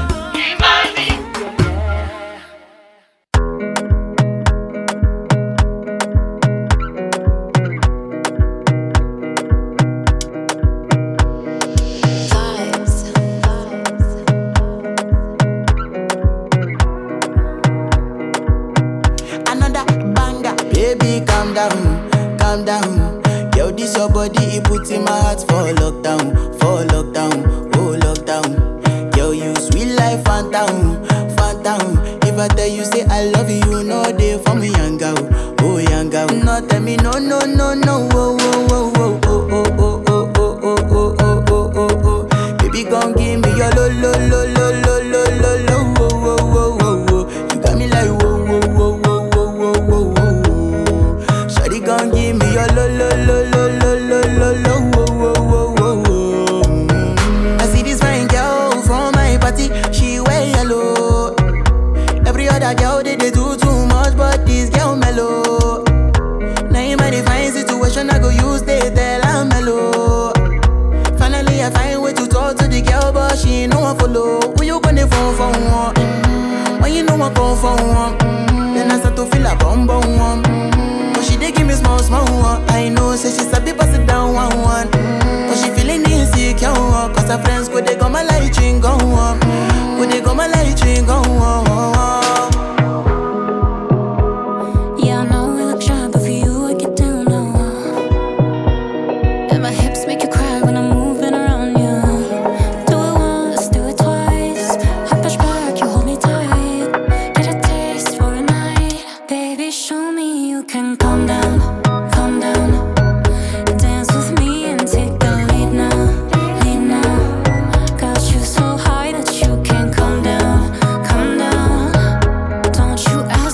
Speaker 18: Another banger, baby, calm down, calm down. Yo, this your body, it puts in my heart for lockdown, oh lockdown. Yo, you sweet life, phantom, phantom. If I tell you say I love you, you know they for me, young girl, oh young girl. No, tell me no, no, no, no, oh, oh, oh, oh, oh, oh, oh, oh, oh, oh, oh, oh, oh, oh. Baby, gon' give me your lo, lo, lo, lo, lo, lo, lo, lo, oh, oh, oh, oh, oh. You got me like whoa, whoa, whoa, whoa, whoa, whoa, whoa, whoa. Shawty gon' give me your lo, lo, lo, lo, lo, lo, lo, lo, oh, oh, oh, oh, oh. I see this fine girl from my party, she wear yellow. Every other girl they do too much, but this girl mellow. Now in my divine situation, I go use they tell I'm mellow. Finally I find way to talk to the girl, but she ain't no one follow. Who you gonna phone for one? When you know I come for one, then I start to feel a bum bum one. But she dey give me small small one. I know say she sabi pass it down one one. But she feeling insecure, cause her friends go they go my light ring go on, go they go my light ring go on.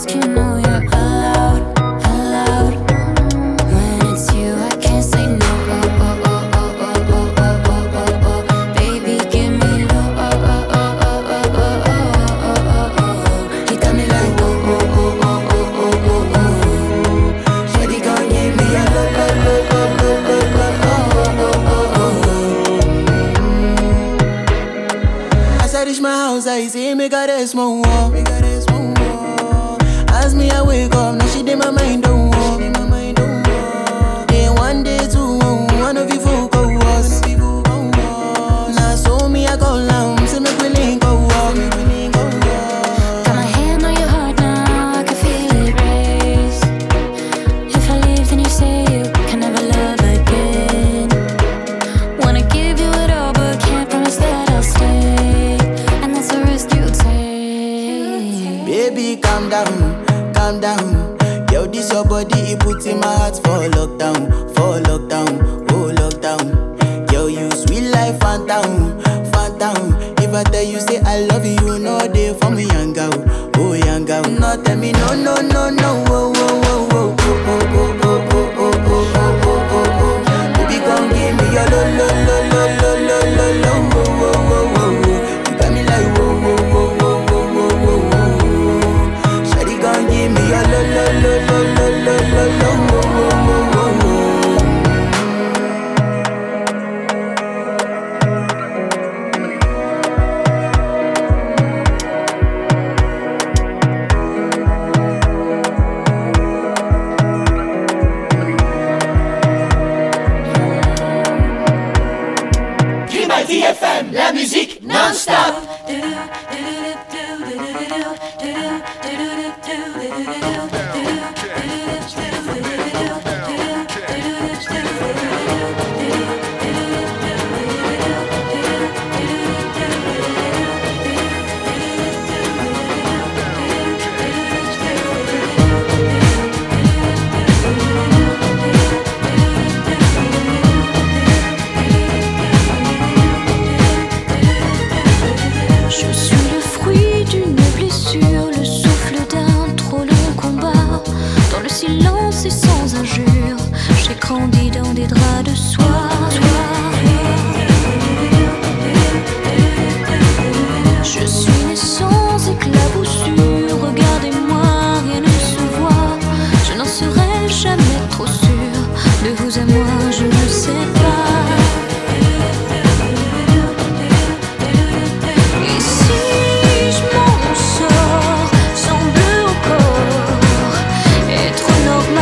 Speaker 11: Normal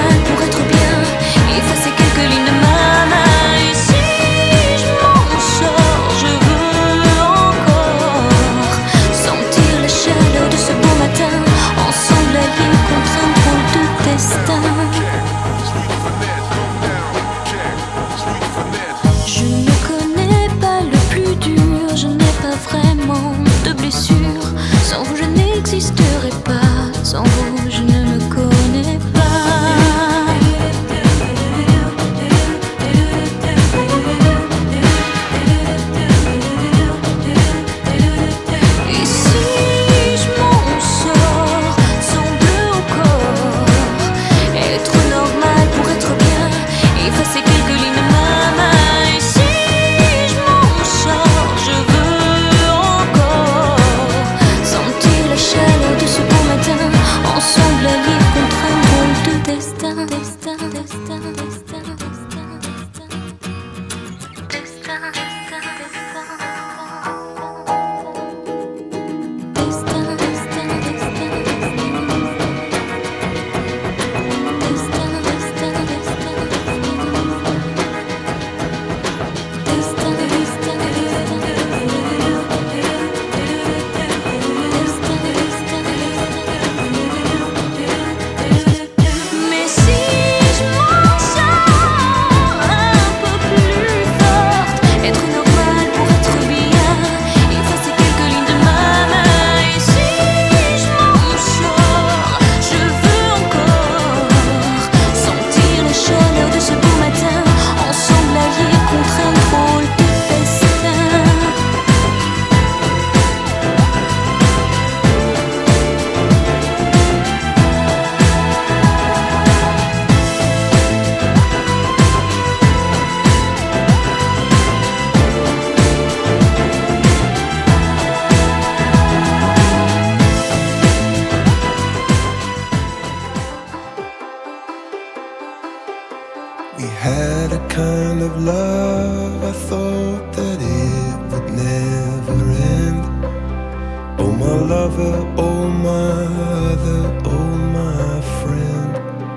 Speaker 15: We had a kind of love, I thought that it would never end. Oh my lover, oh my other, oh my friend.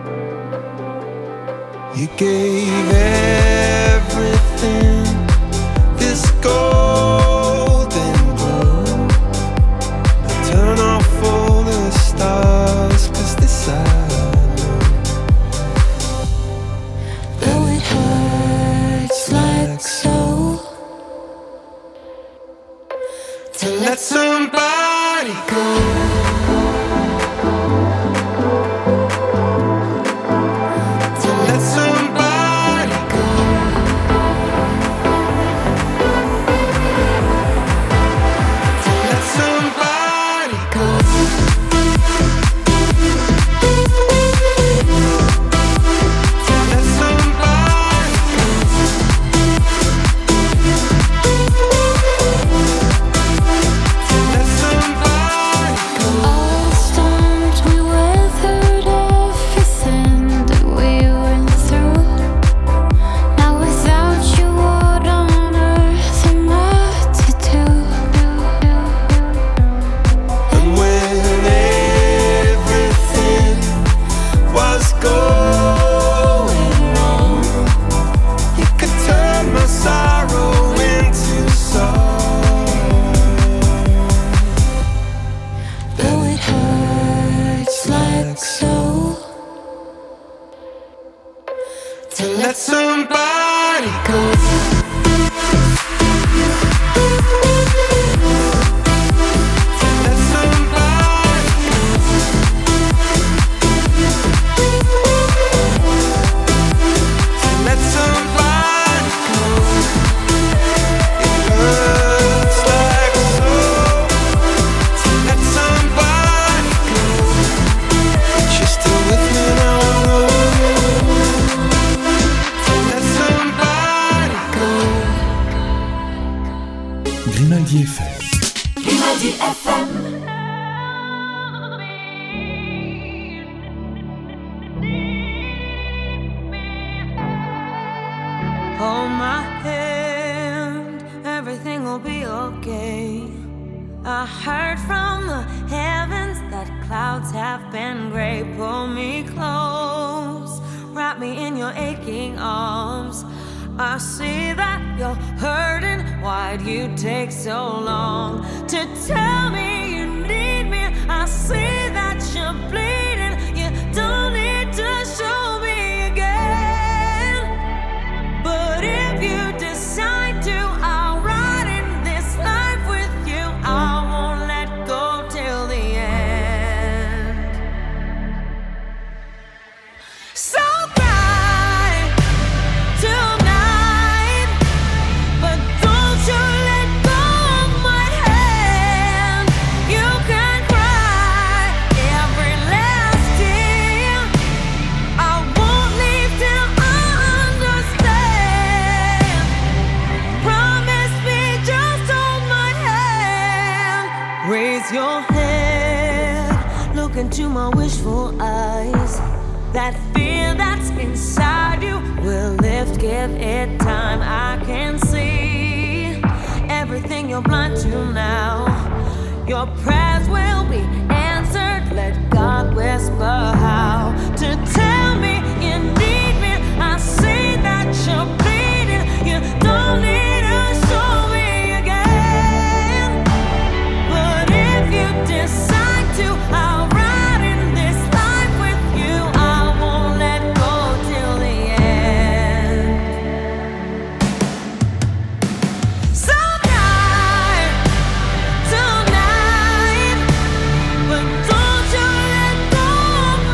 Speaker 15: You gave everything this golden glow. Now turn off all the stars, 'cause this I know.
Speaker 13: Though it hurts like so, to let somebody go.
Speaker 16: Grimaldi FM.
Speaker 8: Grimaldi FM.
Speaker 10: Hold my hand, everything will be okay. I heard from the heavens that clouds have been gray. Pull me close, wrap me in your aching arms. I see that you're hurting. Why'd you take so long to tell me you need me? I see that you're bleeding. You don't need to show me again. But if you decide to, I'll ride in this life with you. I won't let go till the end. So your head, look into my wishful eyes. That fear that's inside you will lift, give it time. I can see everything you're blind to now. Your prayers will be answered. Let God whisper how to tell me you need me. I see that you're bleeding. You don't need to show me. You decide to, I'll ride in this life with you. I won't let go till the end. Tonight, but don't you let go of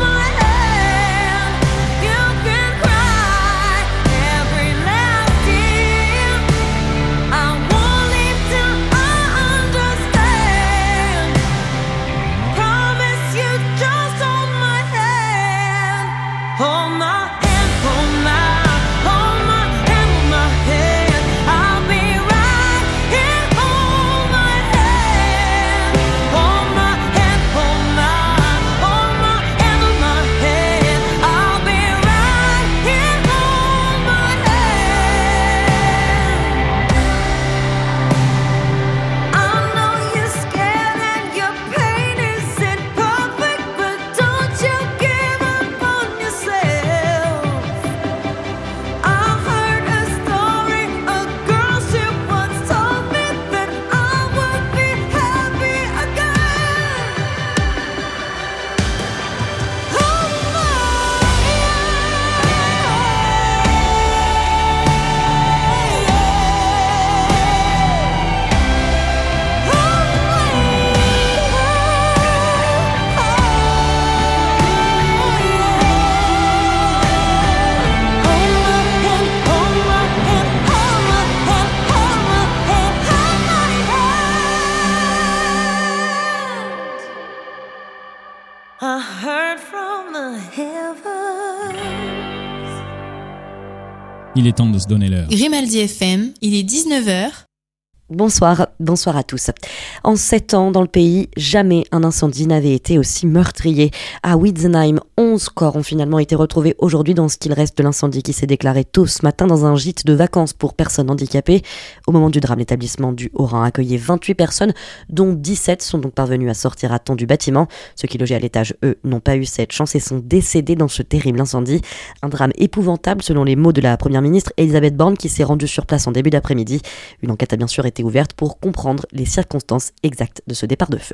Speaker 10: from the heavens.
Speaker 4: Il est temps de se donner l'heure.
Speaker 5: Grimaldi FM, il est 19h.
Speaker 6: Bonsoir à tous. En 7 ans dans le pays, jamais un incendie n'avait été aussi meurtrier. À Witzenheim, 11 corps ont finalement été retrouvés aujourd'hui dans ce qu'il reste de l'incendie qui s'est déclaré tôt ce matin dans un gîte de vacances pour personnes handicapées. Au moment du drame, l'établissement du Haut-Rhin accueillait 28 personnes, dont 17 sont donc parvenues à sortir à temps du bâtiment. Ceux qui logeaient à l'étage, eux, n'ont pas eu cette chance et sont décédés dans ce terrible incendie. Un drame épouvantable selon les mots de la première ministre Elisabeth Borne qui s'est rendue sur place en début d'après-midi. Une enquête a bien sûr été ouverte pour comprendre les circonstances exactes de ce départ de feu.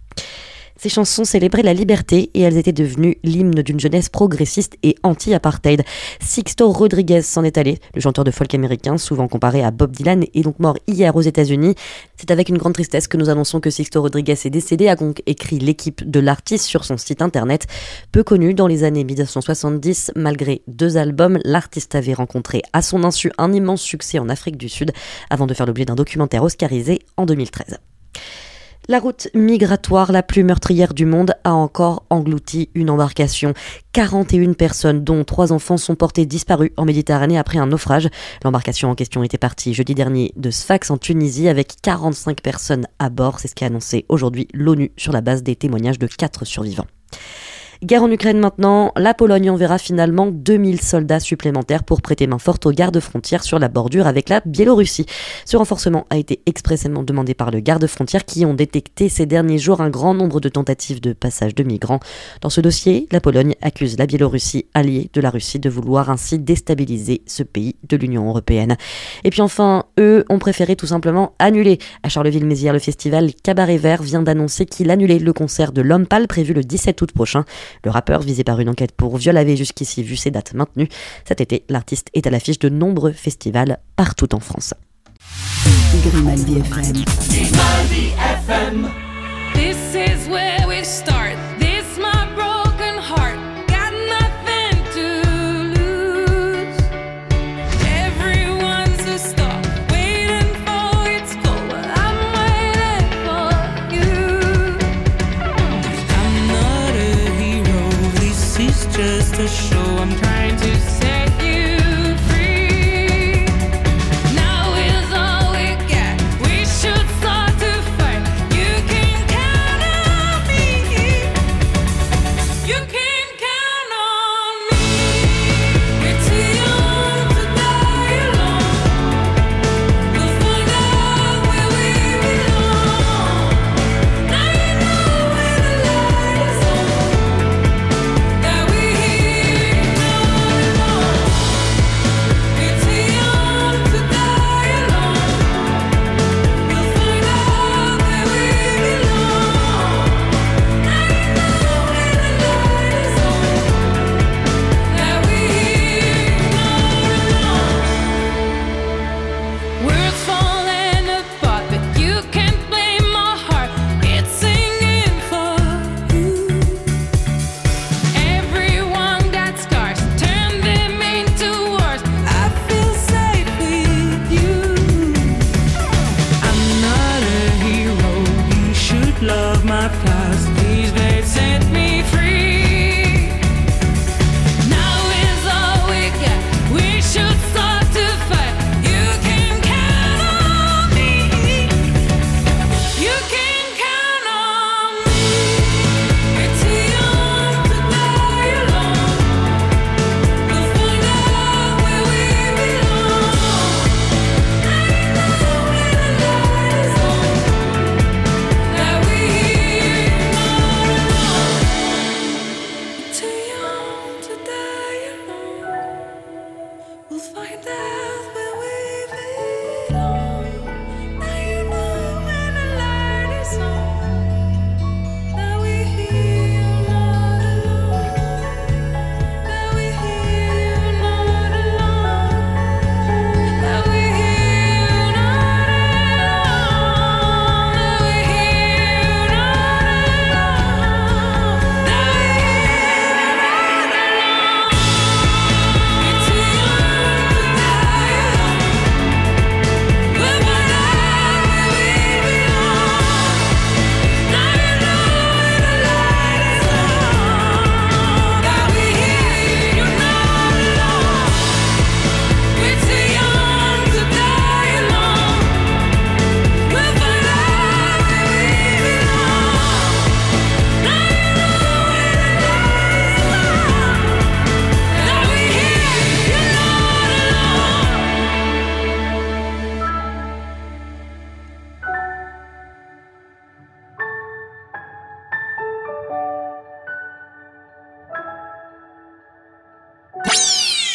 Speaker 6: Ces chansons célébraient la liberté et elles étaient devenues l'hymne d'une jeunesse progressiste et anti-apartheid. Sixto Rodriguez s'en est allé. Le chanteur de folk américain, souvent comparé à Bob Dylan, est donc mort hier aux États-Unis. C'est avec une grande tristesse que nous annonçons que Sixto Rodriguez est décédé, a donc écrit l'équipe de l'artiste sur son site internet. Peu connu dans les années 1970, malgré 2 albums, l'artiste avait rencontré à son insu un immense succès en Afrique du Sud avant de faire l'objet d'un documentaire oscarisé en 2013. La route migratoire la plus meurtrière du monde a encore englouti une embarcation. 41 personnes, dont 3 enfants, sont portées disparues en Méditerranée après un naufrage. L'embarcation en question était partie jeudi dernier de Sfax en Tunisie avec 45 personnes à bord. C'est ce qu'a annoncé aujourd'hui l'ONU sur la base des témoignages de 4 survivants. Guerre en Ukraine maintenant, la Pologne enverra finalement 2000 soldats supplémentaires pour prêter main forte aux gardes-frontières sur la bordure avec la Biélorussie. Ce renforcement a été expressément demandé par le garde-frontières qui ont détecté ces derniers jours un grand nombre de tentatives de passage de migrants. Dans ce dossier, la Pologne accuse la Biélorussie, alliée de la Russie, de vouloir ainsi déstabiliser ce pays de l'Union européenne. Et puis enfin, eux ont préféré tout simplement annuler. À Charleville-Mézières, le festival Cabaret Vert vient d'annoncer qu'il annulait le concert de L'Homme Pâle prévu le 17 août prochain. Le rappeur, visé par une enquête pour viol, avait jusqu'ici vu ses dates maintenues. Cet été, l'artiste est à l'affiche de nombreux festivals partout en France.
Speaker 8: Grimaldi FM.
Speaker 3: Grimaldi FM. This is where we start. This my broken heart. Got nothing to lose. Everyone's a star, waiting for its call. I'm waiting for you. I'm not a hero. This is just a show. I'm trying to set you free. Now is all we got. We should start to fight. You can count on me. You can count on me. We're too young to die alone. We'll find out where we belong. Now you know where the light is on. That we here all alone.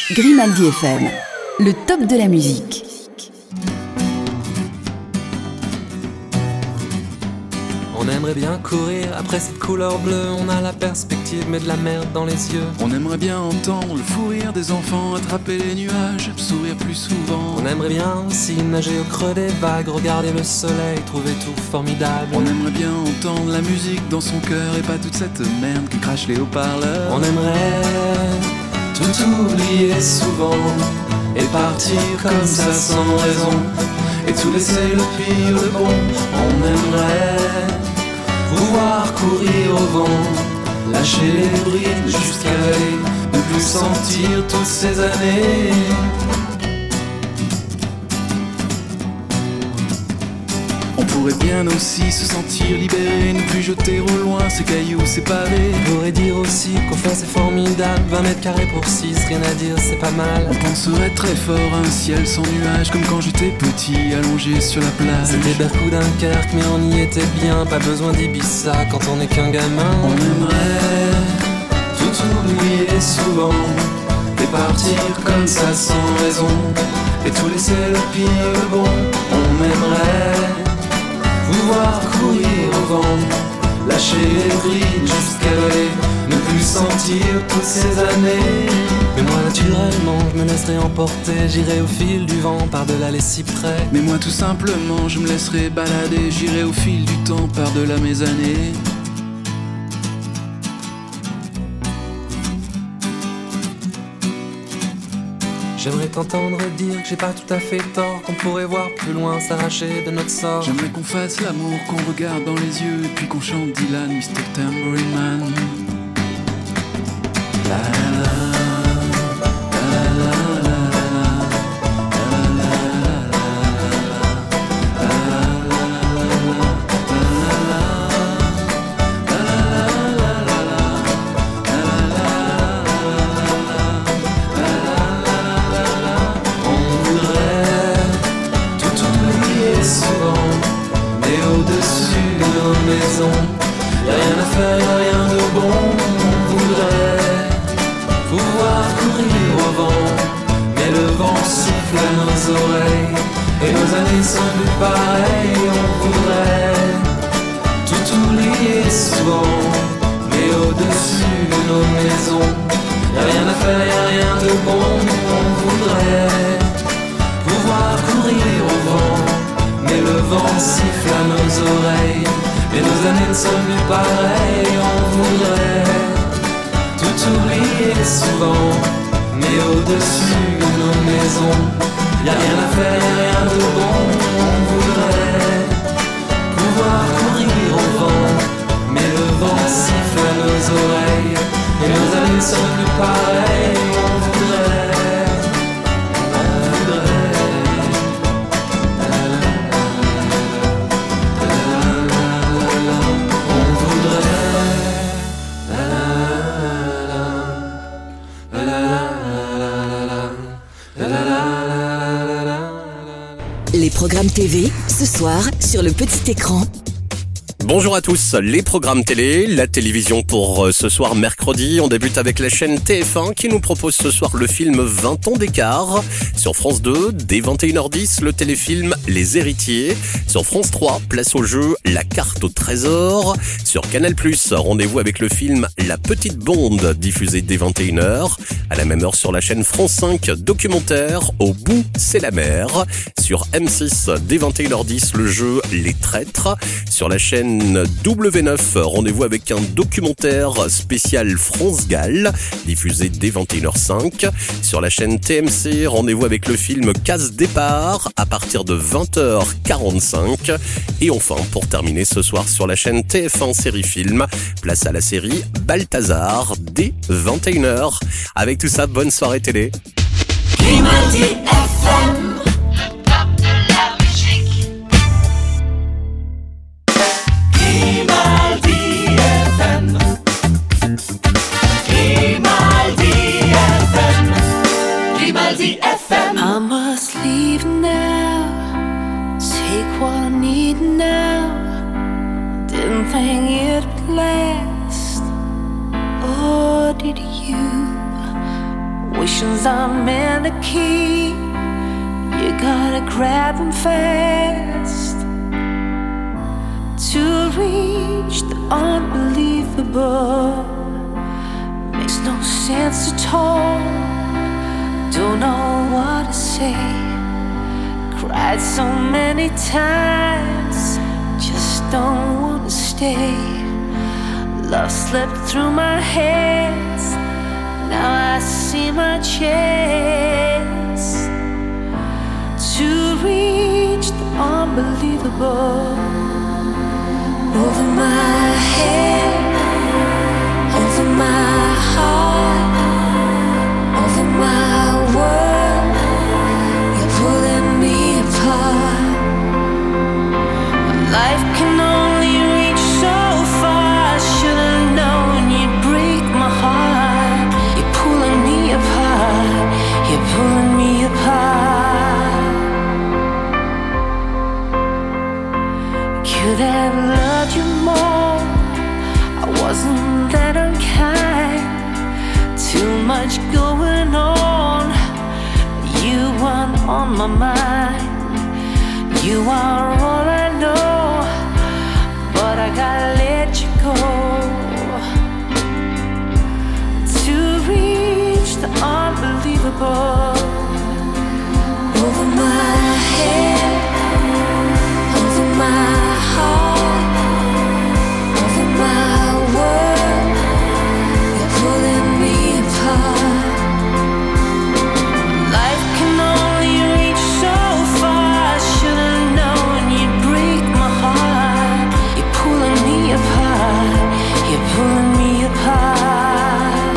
Speaker 8: Grimaldi FM, le top de la musique.
Speaker 19: On aimerait bien courir après cette couleur bleue. On a la perspective mais de la merde dans les yeux.
Speaker 20: On aimerait bien entendre le fou rire des enfants, attraper les nuages, sourire plus souvent.
Speaker 19: On aimerait bien aussi nager au creux des vagues, regarder le soleil, trouver tout formidable.
Speaker 20: On aimerait bien entendre la musique dans son cœur et pas toute cette merde qui crache les haut-parleurs.
Speaker 19: On aimerait tout oublier souvent et partir comme ça sans raison, et tout laisser le pire, le bon. On aimerait pouvoir courir au vent, lâcher les brides jusqu'à ne plus sentir toutes ces années.
Speaker 20: On pourrait bien aussi se sentir libéré, ne plus jeter au loin ces cailloux, ces pavés.
Speaker 19: On pourrait dire aussi qu'au fond c'est formidable, 20 mètres carrés pour 6, rien à dire, c'est pas mal.
Speaker 20: On penserait très fort à un ciel sans nuages, comme quand j'étais petit, allongé sur la plage.
Speaker 19: C'était Bercou Dunkerque, mais on y était bien, pas besoin d'Ibiza quand on est qu'un gamin.
Speaker 20: On aimerait
Speaker 19: tout oublier souvent et partir comme ça sans raison, et tout laisser le pire, le bon. On aimerait pouvoir courir au vent, lâcher les brides jusqu'à ne plus sentir toutes ces années. Mais moi naturellement je me laisserai emporter, j'irai au fil du vent par-delà les cyprès.
Speaker 20: Mais moi tout simplement je me laisserai balader, j'irai au fil du temps par-delà mes années.
Speaker 19: J'aimerais t'entendre dire que j'ai pas tout à fait tort, qu'on pourrait voir plus loin, s'arracher de notre sort.
Speaker 20: J'aimerais qu'on fasse l'amour, qu'on regarde dans les yeux, et puis qu'on chante Dylan, Mr. Tambourine Man. La la la.
Speaker 19: Y'a rien à faire, y'a rien de bon. On voudrait pouvoir courir au vent, mais le vent siffle à nos oreilles et nos années sont plus pareilles. On voudrait tout oublier souvent, mais au-dessus de nos maisons, y'a rien à faire, y'a rien de bon. On voudrait pouvoir courir au vent, mais le vent siffle à nos oreilles et nos années ne sont plus pareilles. On voudrait tout oublier souvent, mais au-dessus de nos maisons, y'a rien à faire, y'a rien de bon. On voudrait pouvoir courir au vent, mais le vent siffle à nos oreilles et nos années ne sont plus pareilles. On voudrait.
Speaker 8: Les programmes TV, ce soir, sur le petit écran.
Speaker 21: Bonjour à tous, les programmes télé, la télévision pour ce soir mercredi. On débute avec la chaîne TF1 qui nous propose ce soir le film 20 ans d'écart. Sur France 2, dès 21h10, le téléfilm Les Héritiers. Sur France 3, place au jeu La Carte au Trésor. Sur Canal+, rendez-vous avec le film La Petite Bonde, diffusé dès 21h. À la même heure sur la chaîne France 5, documentaire Au bout, c'est la mer. Sur M6, dès 21h10, le jeu Les Traîtres. Sur la chaîne W9, rendez-vous avec un documentaire spécial France-Galles, diffusé dès 21h05. Sur la chaîne TMC, rendez-vous avec le film Casse Départ, à partir de 20h45. Et enfin, pour terminer ce soir sur la chaîne TF1 Série Film, place à la série Balthazar, dès 21h. Avec tout ça, bonne soirée télé.
Speaker 3: Grimaldi FM.
Speaker 10: I must leave now, take what I need now. Didn't think it'd last, or did you?
Speaker 3: Wishes are meant to keep. You gotta grab them fast to reach the unbelievable. Makes no sense at all. Don't know what to say. Cried so many times, just don't wanna stay. Love slipped through my hands. Now I see my chance to reach the unbelievable. Over my head, over my heart, over my world, you're pulling me apart. Life can only reach so far. Should've known you'd break my heart. You're pulling me apart. You're pulling me apart. Could have loved you more. I wasn't that unkind. Too much going on. You weren't on my mind. You are all I know, but I gotta let you go to reach the unbelievable. Over my head, over my heart, over my world, you're pulling me apart. Life can only reach so far. Should've known you'd break my heart. You're pulling me apart. You're pulling me apart.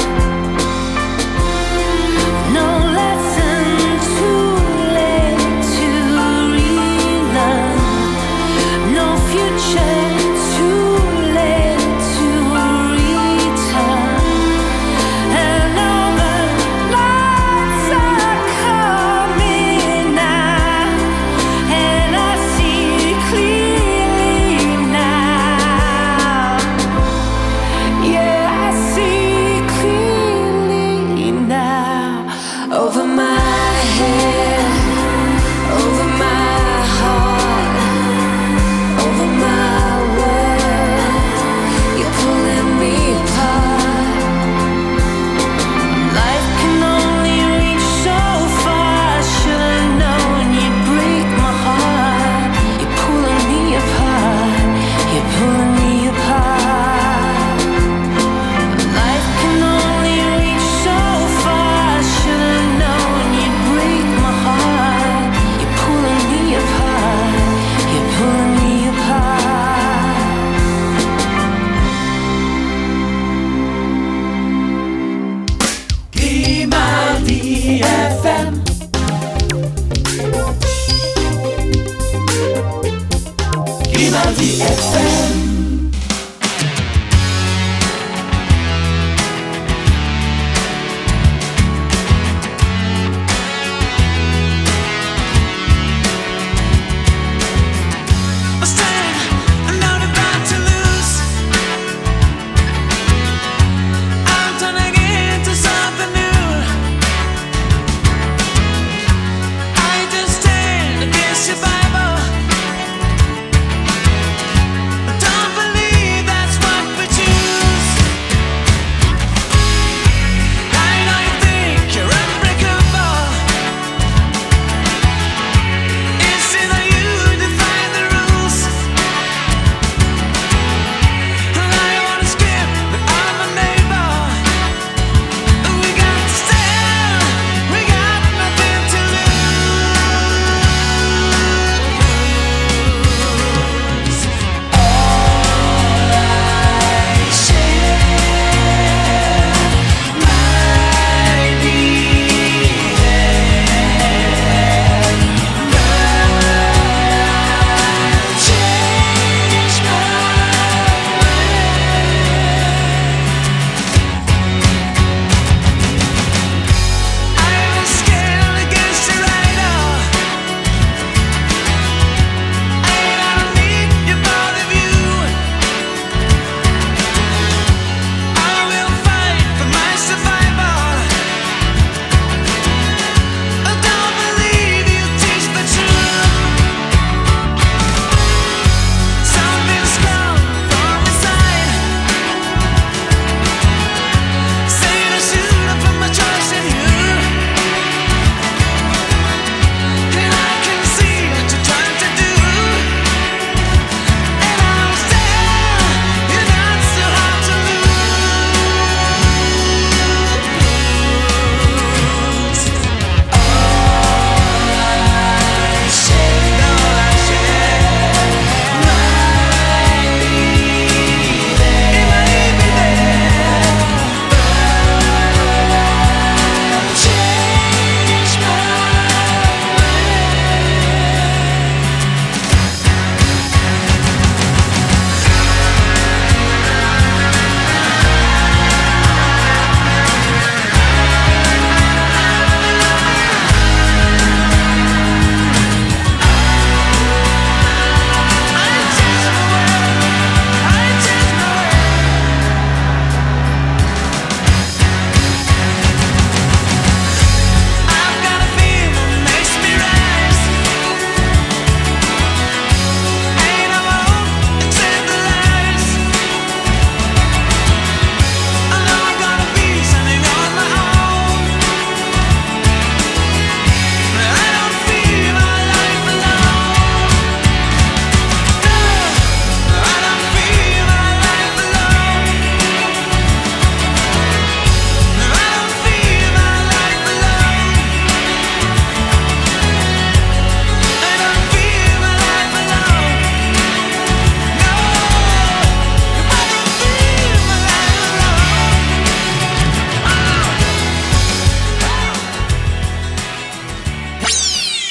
Speaker 3: No lesson too late to relearn. No future too late to return. And all the lights are coming now, and I see clearly now. Yeah, I see clearly now. Over my head, over my heart, over my world, you're pulling me apart. Life can only reach so far. Should've known you'd break my heart. You're pulling me apart. You're pulling me apart. Life can only reach so far. Should've known you'd break my heart. You're pulling me apart. You're pulling me apart.
Speaker 19: Grimaldi FM. Grimaldi FM.
Speaker 3: I'm not about to lose. I'm turning into something new. I just stand against your Bible. Don't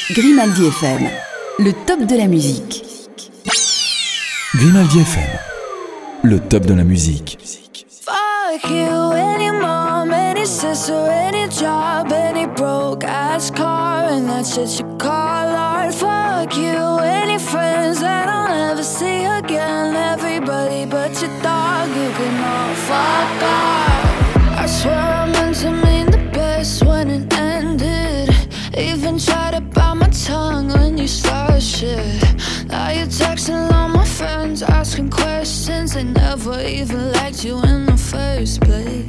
Speaker 8: Grimaldi FM, le top de la musique.
Speaker 16: Grimaldi FM, le top de la musique.
Speaker 10: Fuck you, any mom, any sister, any job, any broke ass car, and that shit you call art. Fuck you, any friends that I'll never see again. Everybody but your dog, you can all fuck off. I swear I meant to mean the best when it ended. Even tried to bite my tongue when you started shit. Now you're texting all my friends, asking questions. They never even liked you in the first place.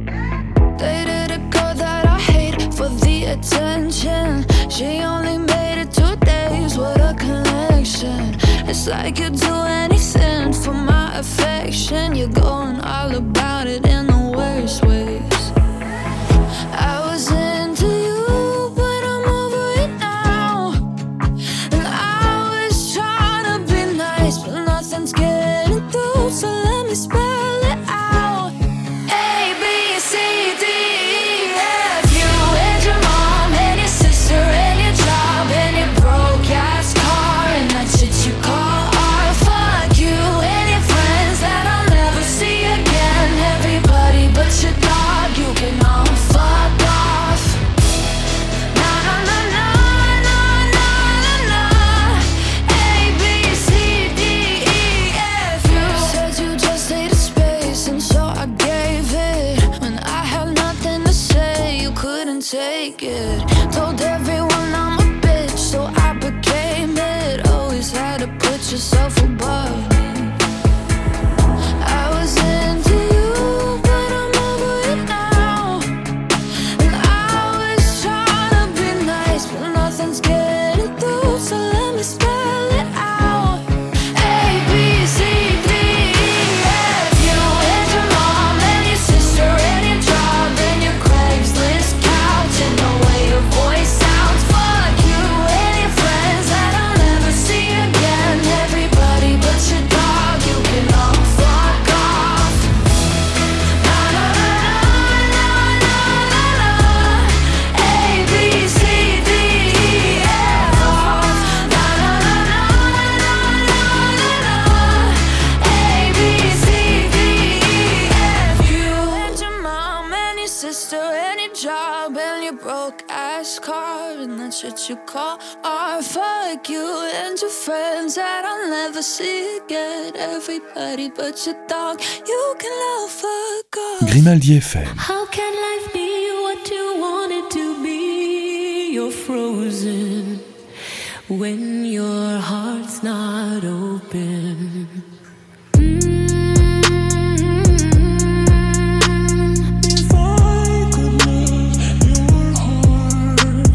Speaker 10: Dated a girl that I hate for the attention. She only made it 2 days with a connection. It's like you'd do anything for my affection. You're going all about it in the worst ways. I was into you, but I'm over it now. And I was trying to be nice, but nothing's getting through. So let me spell it out. A, B, C, D, E, F. You and your mom and your sister and your job and your broke ass car and that shit you call art. Fuck you and your friends that I'll never see again. Everybody but your dog, you can all fuck off. Na na na na na na na na. A, B, C, D, E, F. You said you just needed space, and so I gave it. When I had nothing to say, you couldn't take it. Told everyone I'm a bitch, so I became it. Always had to put yourself above me. I was into you, but I'm over it now. And I was trying to be nice, but nothing's getting through. So let me spell it out. A, B, C, D, E, F. You and your mom and your sister and your job and your Craigslist couch and the way your voice sounds. Fuck you and your friends that I'll never see again. Everybody but your dog, you can all fuck off. Na na na na na na na. A, B, C, D, E, F. Na na na na na na na. A, B, C, D, E, F. You and your mom and your sister and your job and your broke ass car and that shit you call art. Fuck you and your friends that I'll never see again. Everybody but your dog, you can all fuck off.
Speaker 16: Grimaldi FM.
Speaker 11: How can life be what you want it to be? You're frozen when your heart's not open. If I could melt your heart,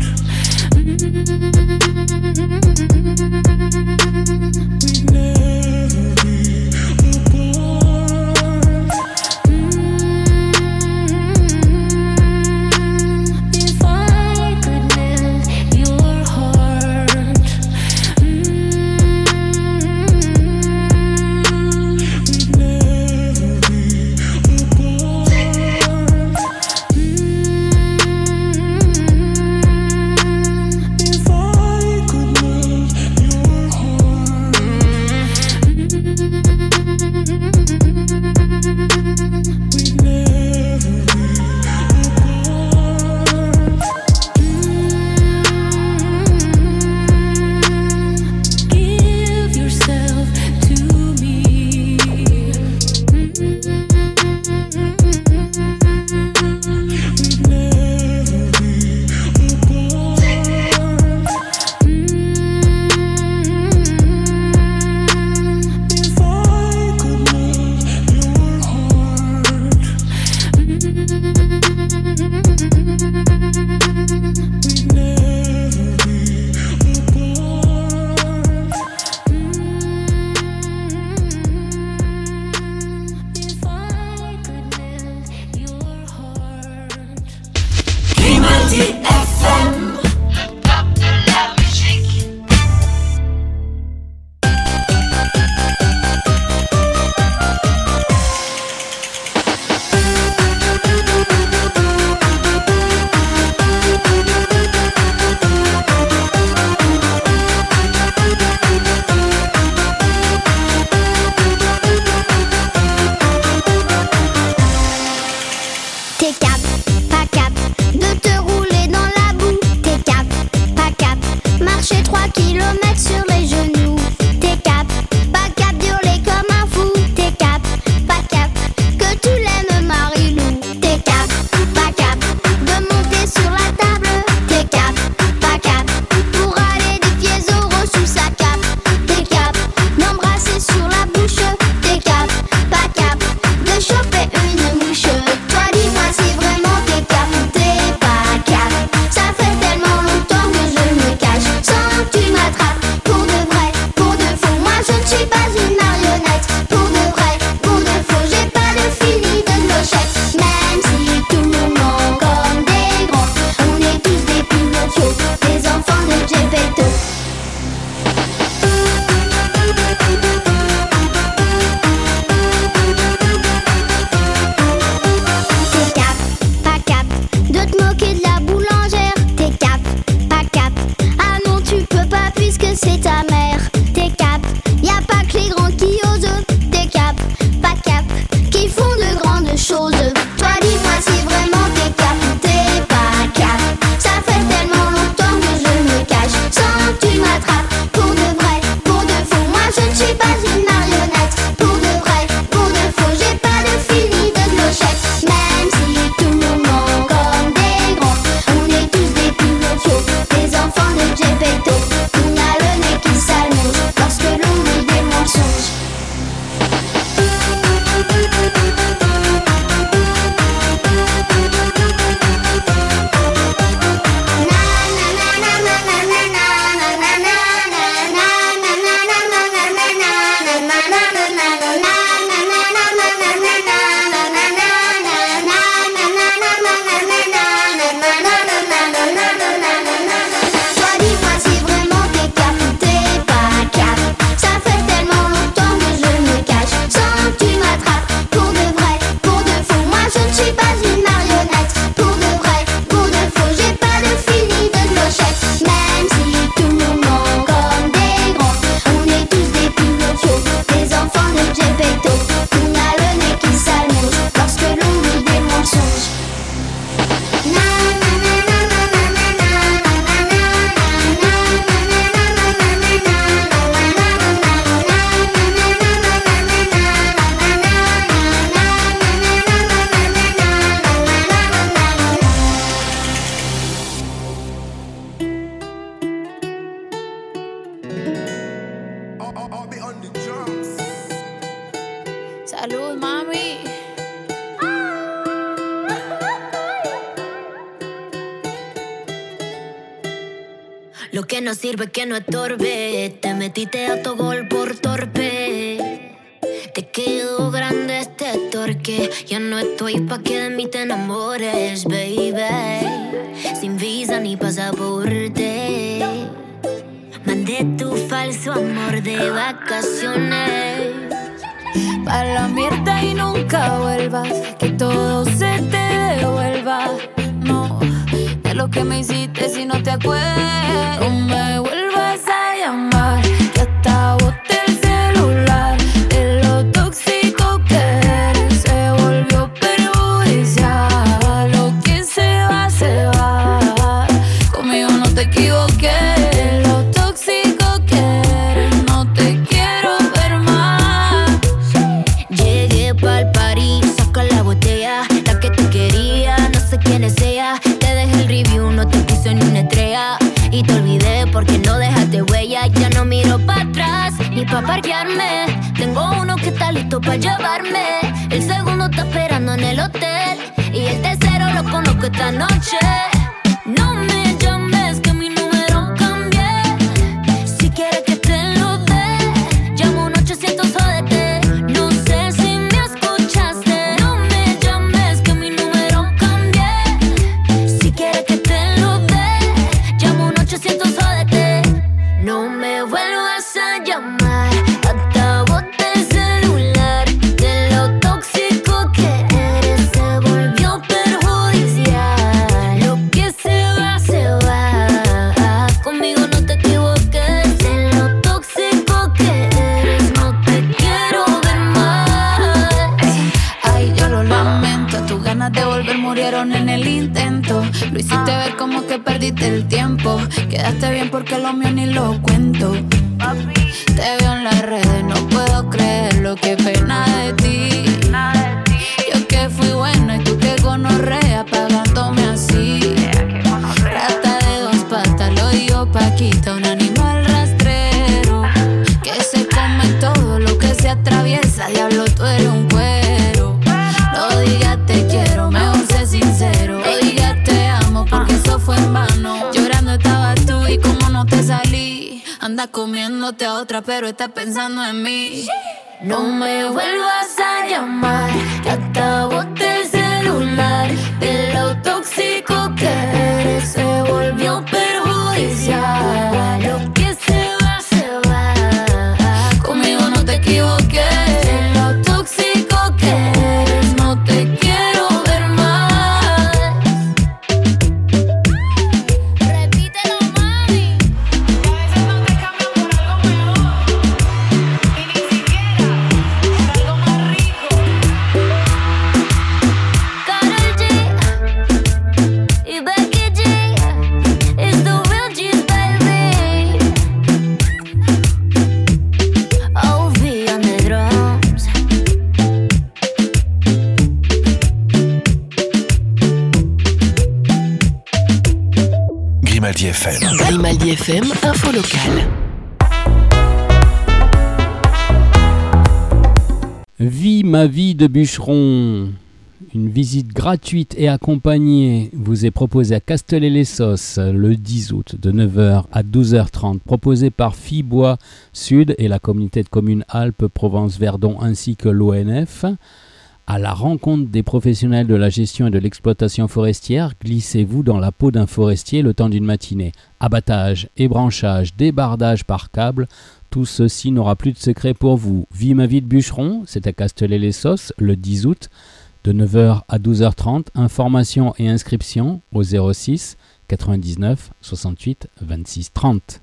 Speaker 11: we'd never be apart. If I could melt your heart, Lo que no sirve que no estorbe. Te metiste a tu gol por torpe. Te quedó grande este torque. Ya no estoy pa' que de mí te enamores, baby. Sin visa ni pasaporte. Mandé tu falso amor de vacaciones. Pa' la mierda y nunca vuelvas. Que todo se te devuelva. No, de lo que me hiciste si no te acuerdas. No me vuelvas a llamar, que hasta boté el celular. De lo tóxico que eres se volvió perjudicial. Lo que se va, conmigo no te equivoqué. De lo tóxico que eres no te quiero ver más. Llegué pa'l party, saca la botella. La que te quería, no sé quién es ella. Te dejé el review, no te puse ni una estrella. Y te olvidé porque no dejaste huella. Ya no miro para atrás, ni pa' parquearme. Tengo uno que está listo pa' llevarme. El segundo está esperando en el hotel. Y el tercero lo conozco esta noche. No me llames que mi número cambié. Si quieres que te lo dé, llamo un 800 jódete. No sé si me escuchaste. No me llames que mi número cambié. Si quieres que te lo dé, llamo un 800 jódete. No me vuelvas a llamar, hasta boté el celular. De lo tóxico que eres se volvió perjudicial. Lo que se va, conmigo no te equivoques. De lo tóxico que eres no te quiero ver más. Ay, yo lo lamento, tus ganas de volver murieron en el intento. Lo hiciste ver como que perdiste el tiempo. Quedaste bien porque lo mío ni lo cuento. Te veo en las redes, no puedo creerlo, qué pena de ti. Yo que fui buena y tú que gonorrea pagándome así. Rata de dos patas, lo digo Paquita, un animal rastrero que se come todo lo que se atraviesa. Diablo, tú eres un cuero. No digas te quiero, mejor sé sincero. No digas te amo porque eso fue en vano. Llorando estabas tú y como no te salí. Anda comiéndote a otra pero estás pensando en mí. No me vuelvas a llamar, que hasta boté el celular. De lo tóxico que eres se volvió perjudicial. Lo que se va, conmigo no te equivoques. De lo tóxico que eres no te quiero ver más. Repítelo, mami. Karol G y Becky G, it's the real G's, baby. OV on the drums.
Speaker 16: Grimaldi FM.
Speaker 12: Grimaldi FM, info locale.
Speaker 17: Vie ma vie de bûcheron. Une visite gratuite et accompagnée vous est proposée à Castellet-les-Sauces le 10 août de 9h à 12h30, proposée par Fibois Sud et la communauté de communes Alpes-Provence-Verdon ainsi que l'ONF. À la rencontre des professionnels de la gestion et de l'exploitation forestière, glissez-vous dans la peau d'un forestier le temps d'une matinée. Abattage, ébranchage, débardage par câble, tout ceci n'aura plus de secret pour vous. Vie ma vie de bûcheron, c'est à Castellet-les-Sauces le 10 août de 9h à 12h30. Informations et inscriptions au 06 99 68 26 30.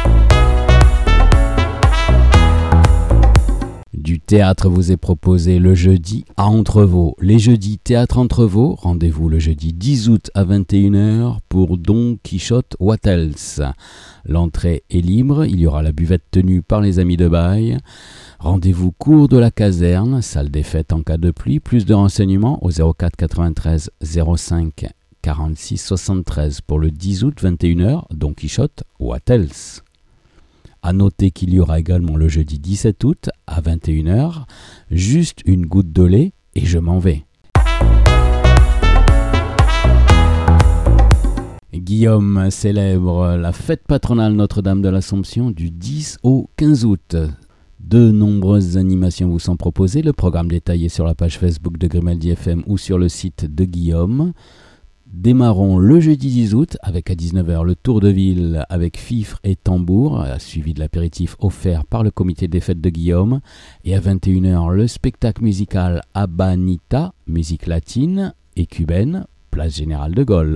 Speaker 17: Du théâtre vous est proposé le jeudi à Entrevaux. Les jeudis Théâtre Entrevaux, rendez-vous le jeudi 10 août à 21h pour Don Quichotte What Else. L'entrée est libre, il y aura la buvette tenue par les amis de bail. Rendez-vous cours de la caserne, salle des fêtes en cas de pluie. Plus de renseignements au 04 93 05 46 73 pour le 10 août 21h, Don Quichotte What Else. À noter qu'il y aura également le jeudi 17 août à 21h, juste une goutte de lait et je m'en vais. Guillaume célèbre la fête patronale Notre-Dame de l'Assomption du 10 au 15 août. De nombreuses animations vous sont proposées. Le programme détaillé sur la page Facebook de Grimaldi FM ou sur le site de Guillaume. Démarrons le jeudi 10 août avec à 19h le tour de ville avec fifre et tambour, suivi de l'apéritif offert par le comité des fêtes de Guillaume. Et à 21h le spectacle musical Habanita, musique latine et cubaine, place Générale de Gaulle.